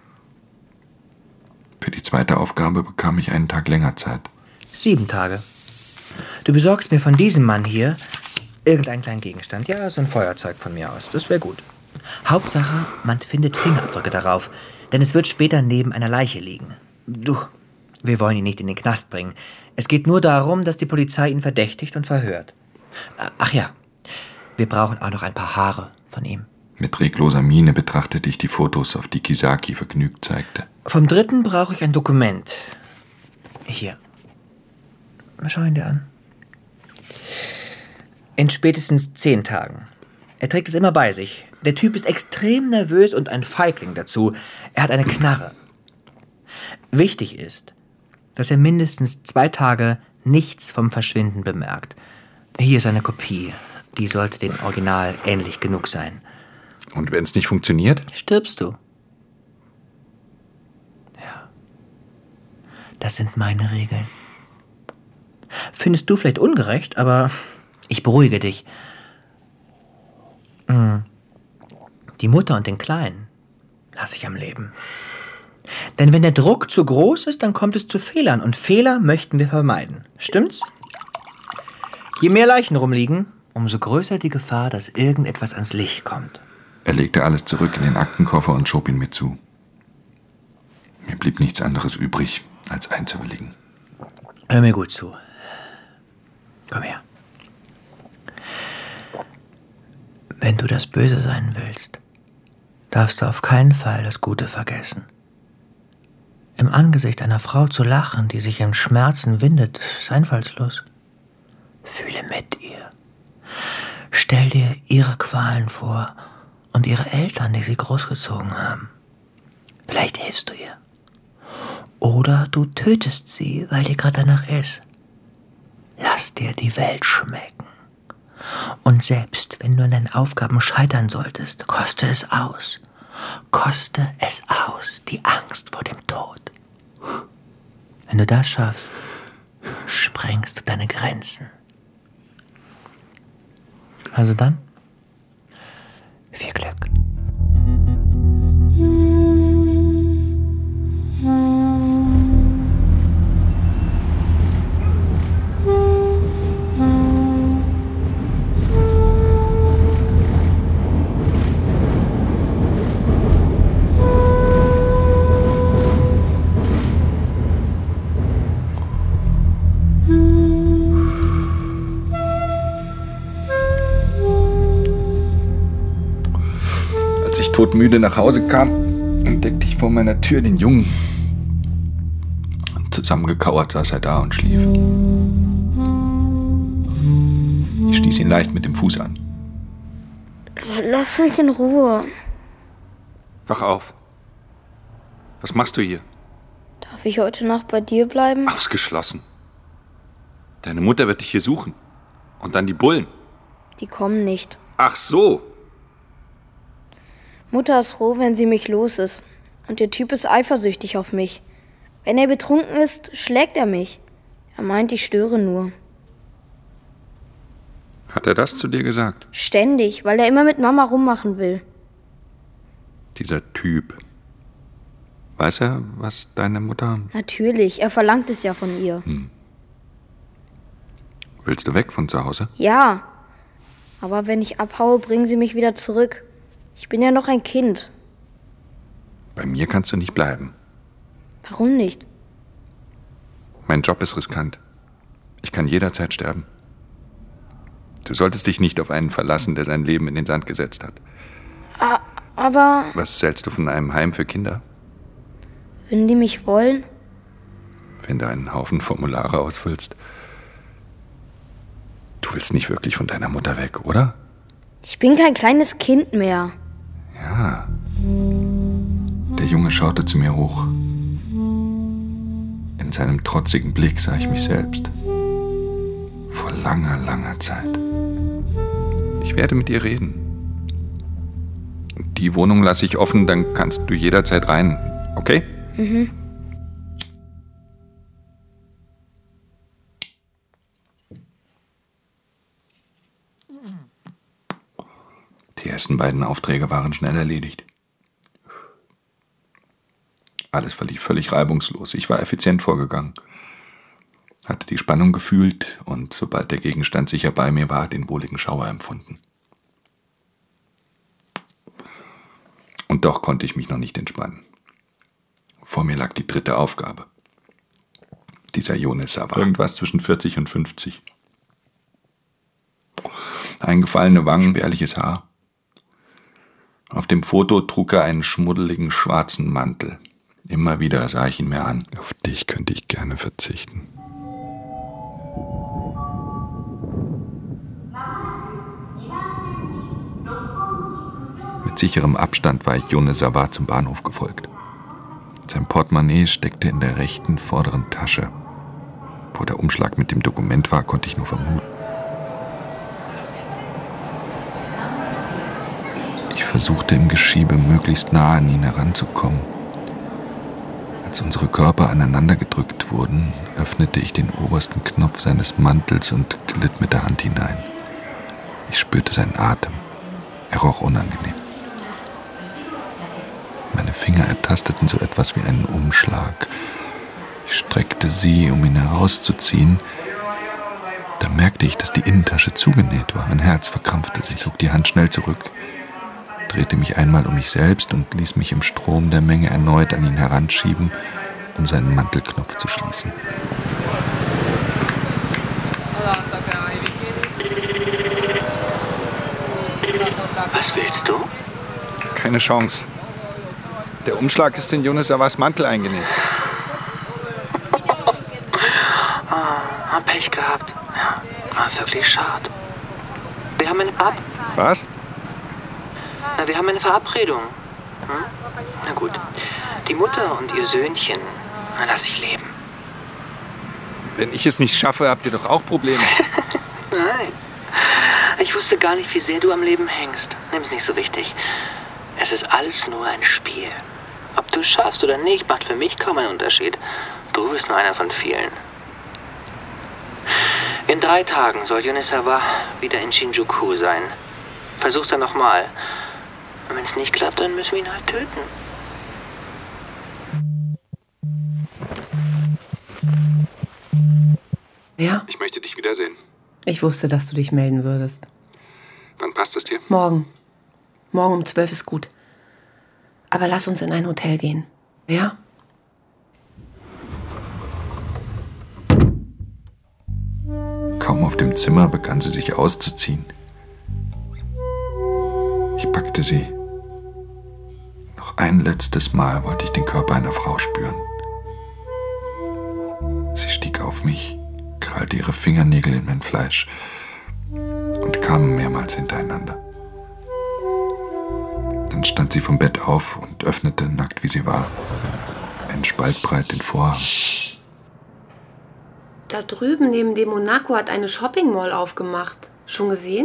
Für die zweite Aufgabe bekam ich einen Tag länger Zeit. 7 Tage. Du besorgst mir von diesem Mann hier irgendeinen kleinen Gegenstand. Ja, so ein Feuerzeug von mir aus. Das wäre gut. Hauptsache, man findet Fingerabdrücke darauf, denn es wird später neben einer Leiche liegen. Wir wollen ihn nicht in den Knast bringen. Es geht nur darum, dass die Polizei ihn verdächtigt und verhört. Ach ja, wir brauchen auch noch ein paar Haare von ihm. Mit regloser Miene betrachtete ich die Fotos, auf die Kisaki vergnügt zeigte. Vom 3. brauche ich ein Dokument. Hier. Schau ihn dir an. In spätestens 10 Tagen. Er trägt es immer bei sich. Der Typ ist extrem nervös und ein Feigling dazu. Er hat eine Knarre. Wichtig ist, dass er mindestens 2 Tage nichts vom Verschwinden bemerkt. Hier ist eine Kopie. Die sollte dem Original ähnlich genug sein. Und wenn es nicht funktioniert? Stirbst du. Ja. Das sind meine Regeln. Findest du vielleicht ungerecht, aber ich beruhige dich. Die Mutter und den Kleinen lasse ich am Leben. Denn wenn der Druck zu groß ist, dann kommt es zu Fehlern. Und Fehler möchten wir vermeiden. Stimmt's? Je mehr Leichen rumliegen, umso größer die Gefahr, dass irgendetwas ans Licht kommt. Er legte alles zurück in den Aktenkoffer und schob ihn mir zu. Mir blieb nichts anderes übrig, als einzuwilligen. Hör mir gut zu. Komm her. Wenn du das Böse sein willst, darfst du auf keinen Fall das Gute vergessen. Im Angesicht einer Frau zu lachen, die sich in Schmerzen windet, ist einfallslos. Fühle mit ihr. Stell dir ihre Qualen vor und ihre Eltern, die sie großgezogen haben. Vielleicht hilfst du ihr. Oder du tötest sie, weil dir gerade danach ist. Lass dir die Welt schmecken. Und selbst wenn du an deinen Aufgaben scheitern solltest, koste es aus. Koste es aus, die Angst vor dem Tod. Wenn du das schaffst, sprengst du deine Grenzen. Also dann, viel Glück. Todmüde nach Hause kam, entdeckte ich vor meiner Tür den Jungen. Zusammengekauert saß er da und schlief. Ich stieß ihn leicht mit dem Fuß an. Lass mich in Ruhe. Wach auf. Was machst du hier? Darf ich heute Nacht bei dir bleiben? Ausgeschlossen. Deine Mutter wird dich hier suchen. Und dann die Bullen. Die kommen nicht. Ach so. Mutter ist froh, wenn sie mich los ist. Und der Typ ist eifersüchtig auf mich. Wenn er betrunken ist, schlägt er mich. Er meint, ich störe nur. Hat er das zu dir gesagt? Ständig, weil er immer mit Mama rummachen will. Dieser Typ. Weiß er, was deine Mutter... Natürlich, er verlangt es ja von ihr. Willst du weg von zu Hause? Ja, aber wenn ich abhaue, bringen sie mich wieder zurück. Ich bin ja noch ein Kind. Bei mir kannst du nicht bleiben. Warum nicht? Mein Job ist riskant. Ich kann jederzeit sterben. Du solltest dich nicht auf einen verlassen, der sein Leben in den Sand gesetzt hat. Aber... Was hältst du von einem Heim für Kinder? Würden die mich wollen? Wenn du einen Haufen Formulare ausfüllst. Du willst nicht wirklich von deiner Mutter weg, oder? Ich bin kein kleines Kind mehr. Ja. Der Junge schaute zu mir hoch. In seinem trotzigen Blick sah ich mich selbst. Vor langer, langer Zeit. Ich werde mit ihr reden. Die Wohnung lasse ich offen, dann kannst du jederzeit rein. Okay? Die ersten beiden Aufträge waren schnell erledigt. Alles verlief völlig reibungslos. Ich war effizient vorgegangen. Hatte die Spannung gefühlt und sobald der Gegenstand sicher bei mir war, den wohligen Schauer empfunden. Und doch konnte ich mich noch nicht entspannen. Vor mir lag die dritte Aufgabe. Dieser Yonis war irgendwas zwischen 40 und 50. Eingefallene Wangen, spärliches Haar. Auf dem Foto trug er einen schmuddeligen schwarzen Mantel. Immer wieder sah ich ihn mir an. Auf dich könnte ich gerne verzichten. Mit sicherem Abstand war ich Yonis Savard zum Bahnhof gefolgt. Sein Portemonnaie steckte in der rechten vorderen Tasche. Wo der Umschlag mit dem Dokument war, konnte ich nur vermuten. Ich versuchte im Geschiebe möglichst nah an ihn heranzukommen. Als unsere Körper aneinander gedrückt wurden, öffnete ich den obersten Knopf seines Mantels und glitt mit der Hand hinein. Ich spürte seinen Atem. Er roch unangenehm. Meine Finger ertasteten so etwas wie einen Umschlag. Ich streckte sie, um ihn herauszuziehen. Da merkte ich, dass die Innentasche zugenäht war. Mein Herz verkrampfte sich. Ich zog die Hand schnell zurück, drehte mich einmal um mich selbst und ließ mich im Strom der Menge erneut an ihn heranschieben, um seinen Mantelknopf zu schließen. Was willst du? Keine Chance. Der Umschlag ist in Yonis Savards Mantel eingenäht. Pech gehabt. Ja, war wirklich schade. Wir haben eine Was? Wir haben eine Verabredung. Na gut. Die Mutter und ihr Söhnchen, lass ich leben. Wenn ich es nicht schaffe, habt ihr doch auch Probleme. Nein. Ich wusste gar nicht, wie sehr du am Leben hängst. Nimm's nicht so wichtig. Es ist alles nur ein Spiel. Ob du es schaffst oder nicht, macht für mich kaum einen Unterschied. Du bist nur einer von vielen. In 3 Tagen soll Yonis Savard wieder in Shinjuku sein. Versuch's dann nochmal. Und wenn es nicht klappt, dann müssen wir ihn halt töten. Ja? Ich möchte dich wiedersehen. Ich wusste, dass du dich melden würdest. Wann passt es dir? Morgen. Morgen um 12 ist gut. Aber lass uns in ein Hotel gehen. Ja? Kaum auf dem Zimmer begann sie sich auszuziehen. Ich packte sie. Noch ein letztes Mal wollte ich den Körper einer Frau spüren. Sie stieg auf mich, krallte ihre Fingernägel in mein Fleisch und kamen mehrmals hintereinander. Dann stand sie vom Bett auf und öffnete, nackt wie sie war, einen Spalt breit den Vorhang. Da drüben neben dem Monaco hat eine Shopping Mall aufgemacht. Schon gesehen?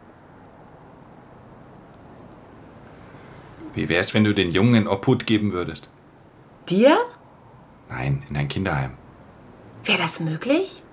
Wie wär's, wenn du den Jungen in Obhut geben würdest? Dir? Nein, in ein Kinderheim. Wäre das möglich?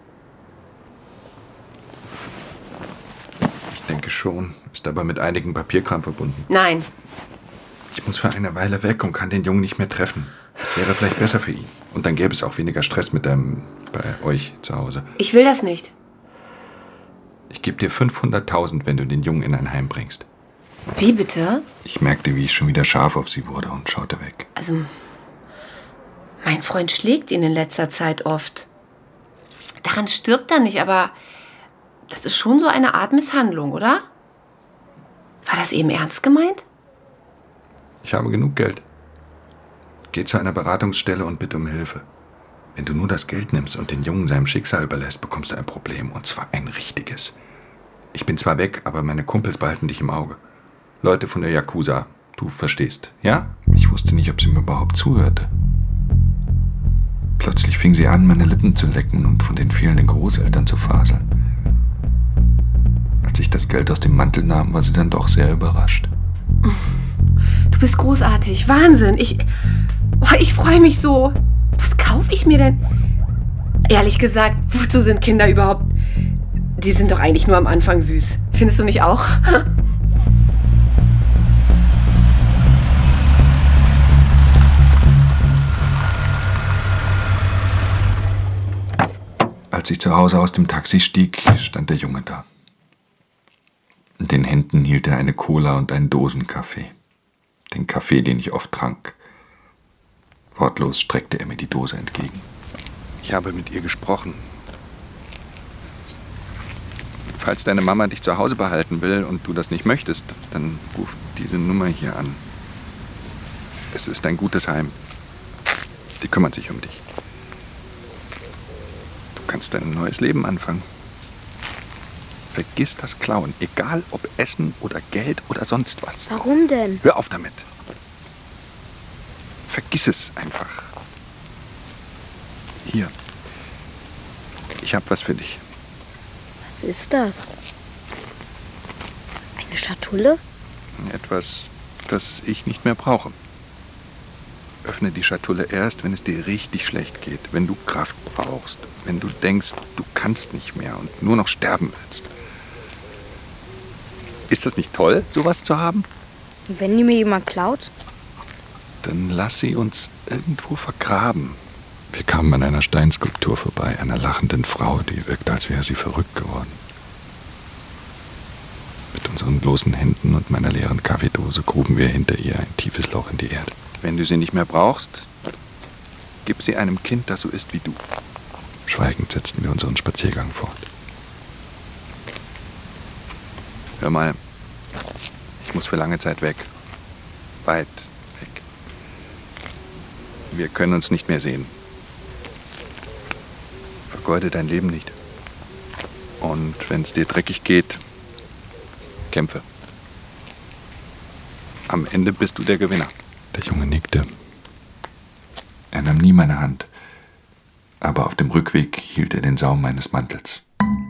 Ich denke schon, ist aber mit einigem Papierkram verbunden. Nein. Ich muss für eine Weile weg und kann den Jungen nicht mehr treffen. Das wäre vielleicht besser für ihn. Und dann gäbe es auch weniger Stress bei euch zu Hause. Ich will das nicht. Ich gebe dir 500.000, wenn du den Jungen in ein Heim bringst. Wie bitte? Ich merkte, wie ich schon wieder scharf auf sie wurde und schaute weg. Also, mein Freund schlägt ihn in letzter Zeit oft. Daran stirbt er nicht, aber das ist schon so eine Art Misshandlung, oder? War das eben ernst gemeint? Ich habe genug Geld. Geh zu einer Beratungsstelle und bitte um Hilfe. Wenn du nur das Geld nimmst und den Jungen seinem Schicksal überlässt, bekommst du ein Problem, und zwar ein richtiges. Ich bin zwar weg, aber meine Kumpels behalten dich im Auge. Leute von der Yakuza, du verstehst, ja? Ich wusste nicht, ob sie mir überhaupt zuhörte. Plötzlich fing sie an, meine Lippen zu lecken und von den fehlenden Großeltern zu faseln. Als ich das Geld aus dem Mantel nahm, war sie dann doch sehr überrascht. Du bist großartig, Wahnsinn. Ich freue mich so. Was kaufe ich mir denn? Ehrlich gesagt, wozu sind Kinder überhaupt? Die sind doch eigentlich nur am Anfang süß. Findest du nicht auch? Als ich zu Hause aus dem Taxi stieg, stand der Junge da. In den Händen hielt er eine Cola und einen Dosenkaffee. Den Kaffee, den ich oft trank. Wortlos streckte er mir die Dose entgegen. Ich habe mit ihr gesprochen. Falls deine Mama dich zu Hause behalten will und du das nicht möchtest, dann ruf diese Nummer hier an. Es ist ein gutes Heim. Die kümmern sich um dich. Du kannst dein neues Leben anfangen. Vergiss das Klauen, egal ob Essen oder Geld oder sonst was. Warum denn? Hör auf damit. Vergiss es einfach. Hier. Ich hab was für dich. Was ist das? Eine Schatulle? Etwas, das ich nicht mehr brauche. Öffne die Schatulle erst, wenn es dir richtig schlecht geht, wenn du Kraft brauchst, wenn du denkst, du kannst nicht mehr und nur noch sterben willst. Ist das nicht toll, sowas zu haben? Und wenn die mir jemand klaut? Dann lass sie uns irgendwo vergraben. Wir kamen an einer Steinskulptur vorbei, einer lachenden Frau, die wirkte, als wäre sie verrückt geworden. Mit unseren bloßen Händen und meiner leeren Kaffeedose gruben wir hinter ihr ein tiefes Loch in die Erde. Wenn du sie nicht mehr brauchst, gib sie einem Kind, das so ist wie du. Schweigend setzten wir unseren Spaziergang fort. Hör mal, ich muss für lange Zeit weg. Weit weg. Wir können uns nicht mehr sehen. Vergeude dein Leben nicht. Und wenn es dir dreckig geht, kämpfe. Am Ende bist du der Gewinner. Der Junge nickte. Er nahm nie meine Hand, aber auf dem Rückweg hielt er den Saum meines Mantels.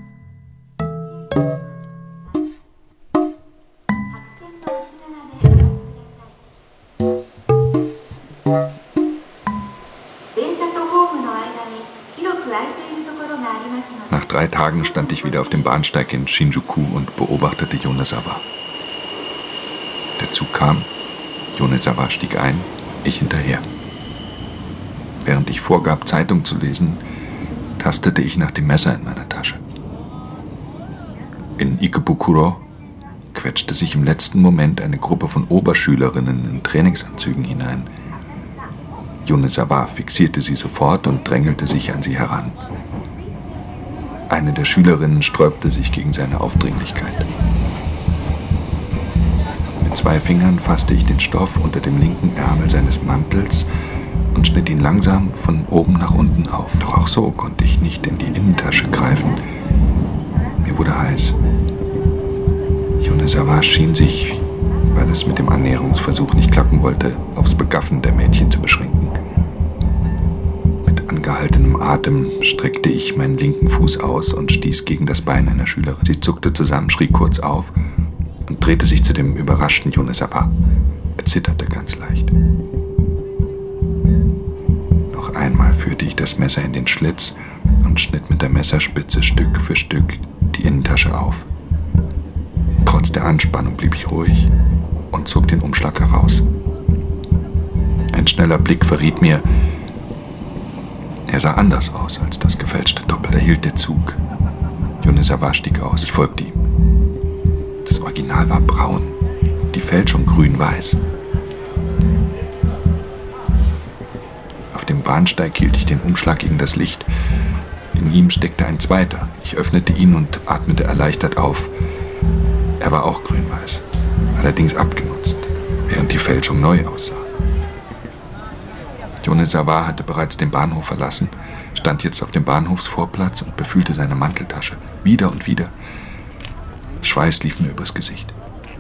Nach 3 Tagen stand ich wieder auf dem Bahnsteig in Shinjuku und beobachtete Yonezawa. Der Zug kam, Yonezawa stieg ein, ich hinterher. Während ich vorgab, Zeitung zu lesen, tastete ich nach dem Messer in meiner Tasche. In Ikebukuro quetschte sich im letzten Moment eine Gruppe von Oberschülerinnen in Trainingsanzügen hinein. Yonezawa fixierte sie sofort und drängelte sich an sie heran. Eine der Schülerinnen sträubte sich gegen seine Aufdringlichkeit. Mit 2 Fingern fasste ich den Stoff unter dem linken Ärmel seines Mantels und schnitt ihn langsam von oben nach unten auf. Doch auch so konnte ich nicht in die Innentasche greifen. Mir wurde heiß. Yonezawa schien sich, weil es mit dem Annäherungsversuch nicht klappen wollte, aufs Begaffen der Mädchen zu beschränken. Mit angehaltenem Atem streckte ich meinen linken Fuß aus und stieß gegen das Bein einer Schülerin. Sie zuckte zusammen, schrie kurz auf und drehte sich zu dem überraschten Yonezawa. Er zitterte ganz leicht. Noch einmal führte ich das Messer in den Schlitz und schnitt mit der Messerspitze Stück für Stück die Innentasche auf. Trotz der Anspannung blieb ich ruhig und zog den Umschlag heraus. Ein schneller Blick verriet mir, er sah anders aus als das gefälschte Doppel. Da hielt der Zug. Yonezawa stieg aus. Ich folgte ihm. Das Original war braun, die Fälschung grün-weiß. Auf dem Bahnsteig hielt ich den Umschlag gegen das Licht. In ihm steckte ein zweiter. Ich öffnete ihn und atmete erleichtert auf. Er war auch grün-weiß, allerdings abgenutzt, während die Fälschung neu aussah. Yonezawa hatte bereits den Bahnhof verlassen, stand jetzt auf dem Bahnhofsvorplatz und befühlte seine Manteltasche. Wieder und wieder. Schweiß lief mir übers Gesicht.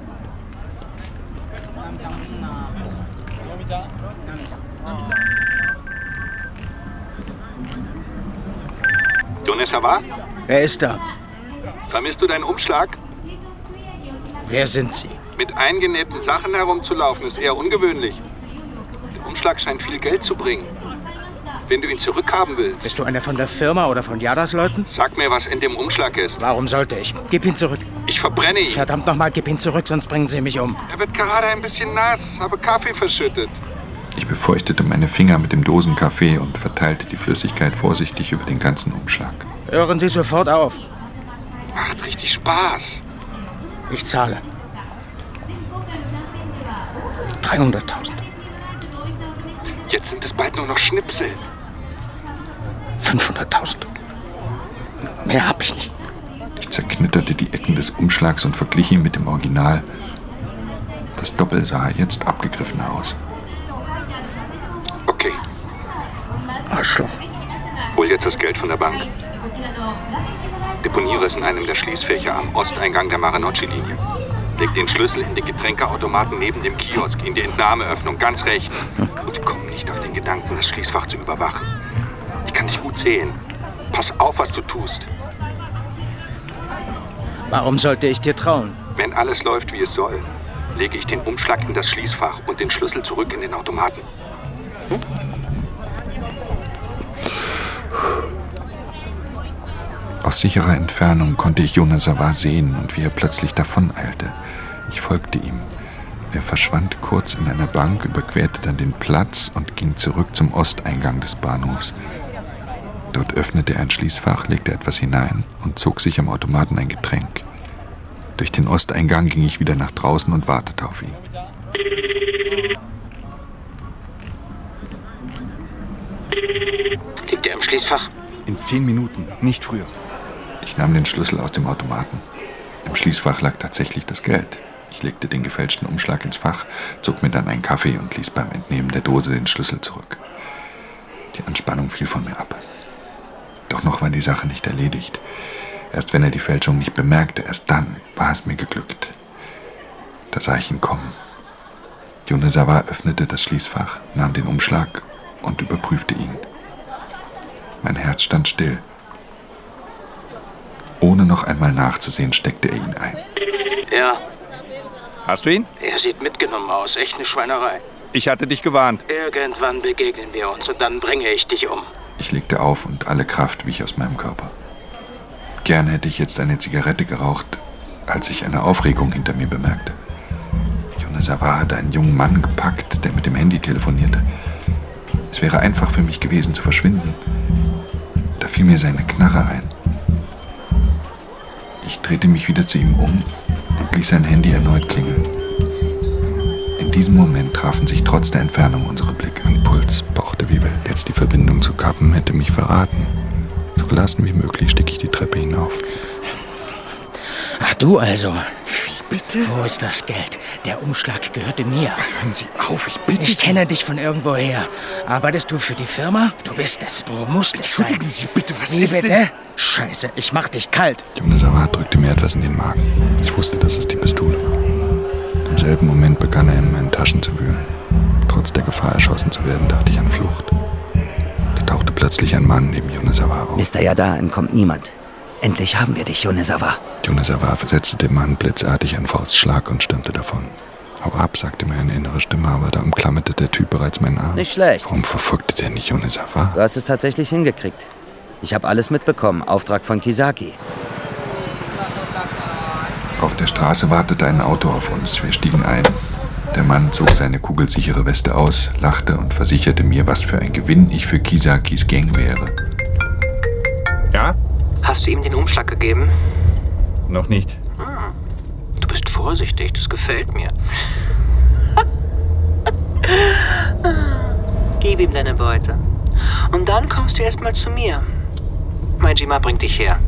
Yonezawa? Wer ist da? Vermisst du deinen Umschlag? Wer sind Sie? Mit eingenähten Sachen herumzulaufen ist eher ungewöhnlich. Der Umschlag scheint viel Geld zu bringen. Wenn du ihn zurückhaben willst... Bist du einer von der Firma oder von Yadas Leuten? Sag mir, was in dem Umschlag ist. Warum sollte ich? Gib ihn zurück. Ich verbrenne ihn. Verdammt nochmal, gib ihn zurück, sonst bringen Sie mich um. Er wird gerade ein bisschen nass, habe Kaffee verschüttet. Ich befeuchtete meine Finger mit dem Dosenkaffee und verteilte die Flüssigkeit vorsichtig über den ganzen Umschlag. Hören Sie sofort auf. Macht richtig Spaß. Ich zahle. 300.000. Jetzt sind es bald nur noch Schnipsel. 500.000. Mehr hab ich nicht. Ich zerknitterte die Ecken des Umschlags und verglich ihn mit dem Original. Das Doppel sah jetzt abgegriffener aus. Okay. Arschloch. Hol jetzt das Geld von der Bank. Deponiere es in einem der Schließfächer am Osteingang der Marinochi-Linie. Leg den Schlüssel in den Getränkeautomaten neben dem Kiosk, in die Entnahmeöffnung ganz rechts. Und komm nicht auf den Gedanken, das Schließfach zu überwachen. Ich kann dich gut sehen. Pass auf, was du tust. Warum sollte ich dir trauen? Wenn alles läuft, wie es soll, lege ich den Umschlag in das Schließfach und den Schlüssel zurück in den Automaten. Aus sicherer Entfernung konnte ich Yonezawa sehen und wie er plötzlich davoneilte. Ich folgte ihm. Er verschwand kurz in einer Bank, überquerte dann den Platz und ging zurück zum Osteingang des Bahnhofs. Dort öffnete er ein Schließfach, legte etwas hinein und zog sich am Automaten ein Getränk. Durch den Osteingang ging ich wieder nach draußen und wartete auf ihn. Liegt er im Schließfach? In 10 Minuten, nicht früher. Ich nahm den Schlüssel aus dem Automaten. Im Schließfach lag tatsächlich das Geld. Ich legte den gefälschten Umschlag ins Fach, zog mir dann einen Kaffee und ließ beim Entnehmen der Dose den Schlüssel zurück. Die Anspannung fiel von mir ab. Doch noch war die Sache nicht erledigt. Erst wenn er die Fälschung nicht bemerkte, erst dann war es mir geglückt. Da sah ich ihn kommen. Yonezawa öffnete das Schließfach, nahm den Umschlag und überprüfte ihn. Mein Herz stand still. Ohne noch einmal nachzusehen, steckte er ihn ein. Ja. Hast du ihn? Er sieht mitgenommen aus. Echt eine Schweinerei. Ich hatte dich gewarnt. Irgendwann begegnen wir uns und dann bringe ich dich um. Ich legte auf und alle Kraft wich aus meinem Körper. Gern hätte ich jetzt eine Zigarette geraucht, als ich eine Aufregung hinter mir bemerkte. Yonezawa hatte einen jungen Mann gepackt, der mit dem Handy telefonierte. Es wäre einfach für mich gewesen zu verschwinden. Da fiel mir seine Knarre ein. Ich drehte mich wieder zu ihm um und ließ sein Handy erneut klingeln. In diesem Moment trafen sich trotz der Entfernung unsere Blicke. Mein Puls pochte wie wild. Jetzt die Verbindung zu kappen hätte mich verraten. So gelassen wie möglich stieg ich die Treppe hinauf. Ach, du also. Wie bitte? Wo ist das Geld? Der Umschlag gehörte mir. Hören Sie auf, ich bitte Sie. Ich kenne dich von irgendwoher. Arbeitest du für die Firma? Du bist es. Du musst es sein. Entschuldigen Sie bitte, was Wie ist bitte? denn? Scheiße, ich mach dich kalt. Yonezawa drückte mir etwas in den Magen. Ich wusste, dass es die Pistole war. Im selben Moment begann er in meinen Taschen zu wühlen. Trotz der Gefahr, erschossen zu werden, dachte ich an Flucht. Der tauchte plötzlich ein Mann neben Yonezawa auf. Mr. Yada entkommt niemand. Endlich haben wir dich, Yonezawa. Yonezawa versetzte dem Mann blitzartig einen Faustschlag und stürmte davon. Hau ab, sagte mir eine innere Stimme, aber da umklammerte der Typ bereits meinen Arm. Nicht schlecht. Warum verfolgte der nicht Yonezawa? Du hast es tatsächlich hingekriegt. Ich habe alles mitbekommen. Auftrag von Kisaki. Auf der Straße wartete ein Auto auf uns. Wir stiegen ein. Der Mann zog seine kugelsichere Weste aus, lachte und versicherte mir, was für ein Gewinn ich für Kisakis Gang wäre. Ja? Hast du ihm den Umschlag gegeben? Noch nicht. Du bist vorsichtig, das gefällt mir. Gib ihm deine Beute. Und dann kommst du erstmal zu mir. Maejima bringt dich her.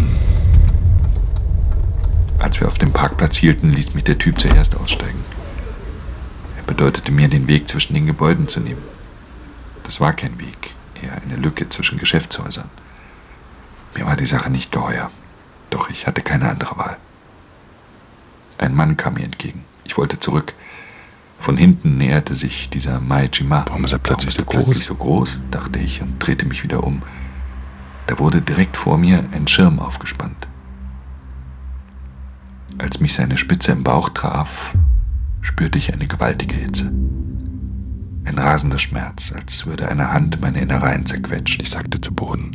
Als wir auf dem Parkplatz hielten, ließ mich der Typ zuerst aussteigen. Er bedeutete mir, den Weg zwischen den Gebäuden zu nehmen. Das war kein Weg, eher eine Lücke zwischen Geschäftshäusern. Mir war die Sache nicht geheuer, doch ich hatte keine andere Wahl. Ein Mann kam mir entgegen. Ich wollte zurück. Von hinten näherte sich dieser Maejima. Warum ist er plötzlich so groß, dachte ich und drehte mich wieder um. Da wurde direkt vor mir ein Schirm aufgespannt. Als mich seine Spitze im Bauch traf, spürte ich eine gewaltige Hitze. Ein rasender Schmerz, als würde eine Hand meine Innereien zerquetschen. Ich sackte zu Boden.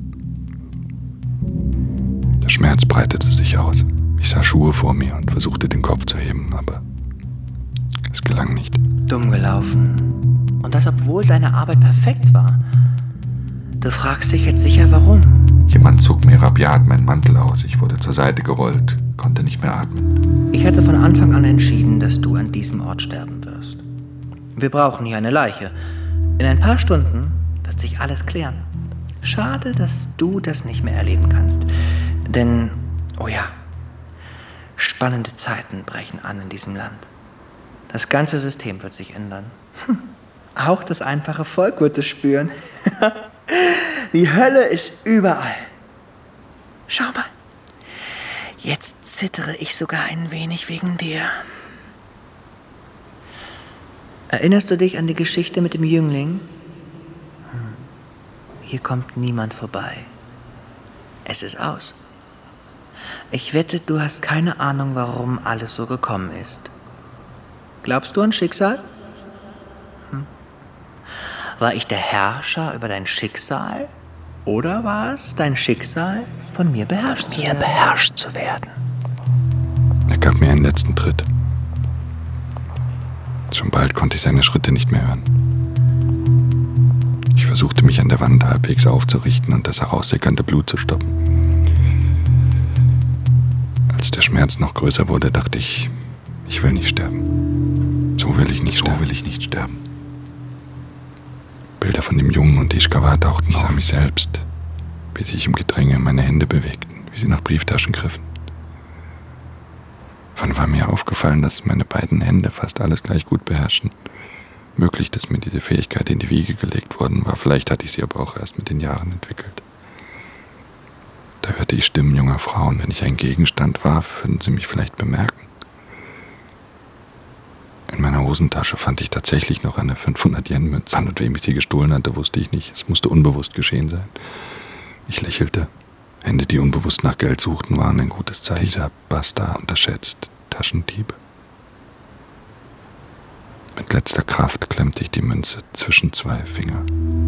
Der Schmerz breitete sich aus. Ich sah Schuhe vor mir und versuchte, den Kopf zu heben, aber es gelang nicht. Dumm gelaufen. Und das, obwohl deine Arbeit perfekt war. Du fragst dich jetzt sicher, warum. Jemand zog mir rabiat meinen Mantel aus. Ich wurde zur Seite gerollt, konnte nicht mehr atmen. Ich hatte von Anfang an entschieden, dass du an diesem Ort sterben wirst. Wir brauchen hier eine Leiche. In ein paar Stunden wird sich alles klären. Schade, dass du das nicht mehr erleben kannst. Denn, oh ja, spannende Zeiten brechen an in diesem Land. Das ganze System wird sich ändern. Auch das einfache Volk wird es spüren. Die Hölle ist überall. Schau mal. Jetzt zittere ich sogar ein wenig wegen dir. Erinnerst du dich an die Geschichte mit dem Jüngling? Hier kommt niemand vorbei. Es ist aus. Ich wette, du hast keine Ahnung, warum alles so gekommen ist. Glaubst du an Schicksal? War ich der Herrscher über dein Schicksal? Oder war es dein Schicksal, von mir beherrscht zu werden? Er gab mir einen letzten Tritt. Schon bald konnte ich seine Schritte nicht mehr hören. Ich versuchte, mich an der Wand halbwegs aufzurichten und das heraussickernde Blut zu stoppen. Als der Schmerz noch größer wurde, dachte ich, ich will nicht sterben. So will ich nicht sterben. Bilder von dem Jungen und Ishikawa tauchten auf. Ich sah mich selbst, wie sich im Gedränge meine Hände bewegten, wie sie nach Brieftaschen griffen. Wann war mir aufgefallen, dass meine beiden Hände fast alles gleich gut beherrschen? Möglich, dass mir diese Fähigkeit in die Wiege gelegt worden war. Vielleicht hatte ich sie aber auch erst mit den Jahren entwickelt. Da hörte ich Stimmen junger Frauen. Wenn ich ein Gegenstand warf, würden sie mich vielleicht bemerken. In meiner Hosentasche fand ich tatsächlich noch eine 500-Yen-Münze. An und wem ich sie gestohlen hatte, wusste ich nicht. Es musste unbewusst geschehen sein. Ich lächelte. Hände, die unbewusst nach Geld suchten, waren ein gutes Zeichen. Dieser Bastard unterschätzt Taschendiebe. Mit letzter Kraft klemmte ich die Münze zwischen zwei Finger.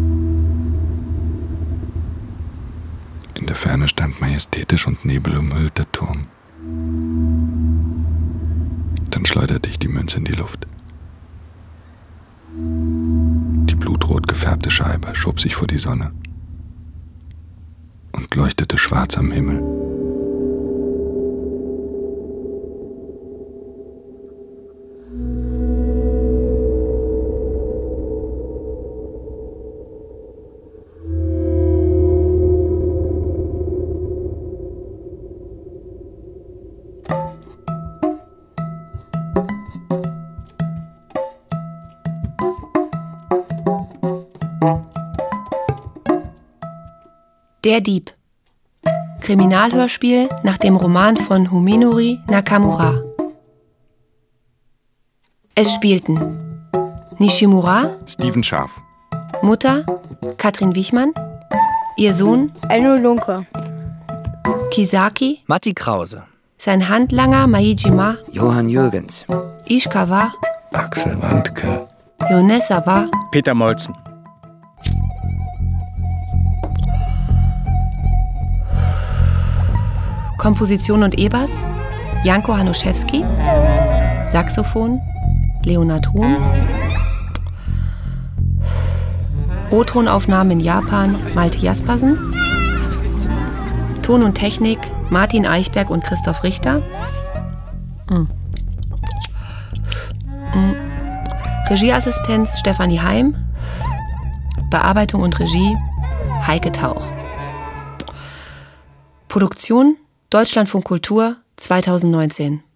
In der Ferne stand majestätisch und nebelumhüllt der Turm. Dann schleuderte ich die Münze in die Luft. Die blutrot gefärbte Scheibe schob sich vor die Sonne und leuchtete schwarz am Himmel. Der Dieb. Kriminalhörspiel nach dem Roman von Fuminori Nakamura. Es spielten Nishimura, Steven Scharf, Mutter Katrin Wichmann. Ihr Sohn Enno Lunke. Kisaki. Matti Krause. Sein Handlanger Maijima. Johann Jürgens. Ishikawa. Axel Wandke. Yonesawa. Peter Molzen. Komposition und E-Bass Janko Hanuszewski. Saxophon Leonard Huhn. O-Tonaufnahmen in Japan Malte Jaspersen. Ton und Technik Martin Eichberg und Christoph Richter. Regieassistenz Stefanie Heim. Bearbeitung und Regie Heike Tauch. Produktion Deutschlandfunk Kultur 2019.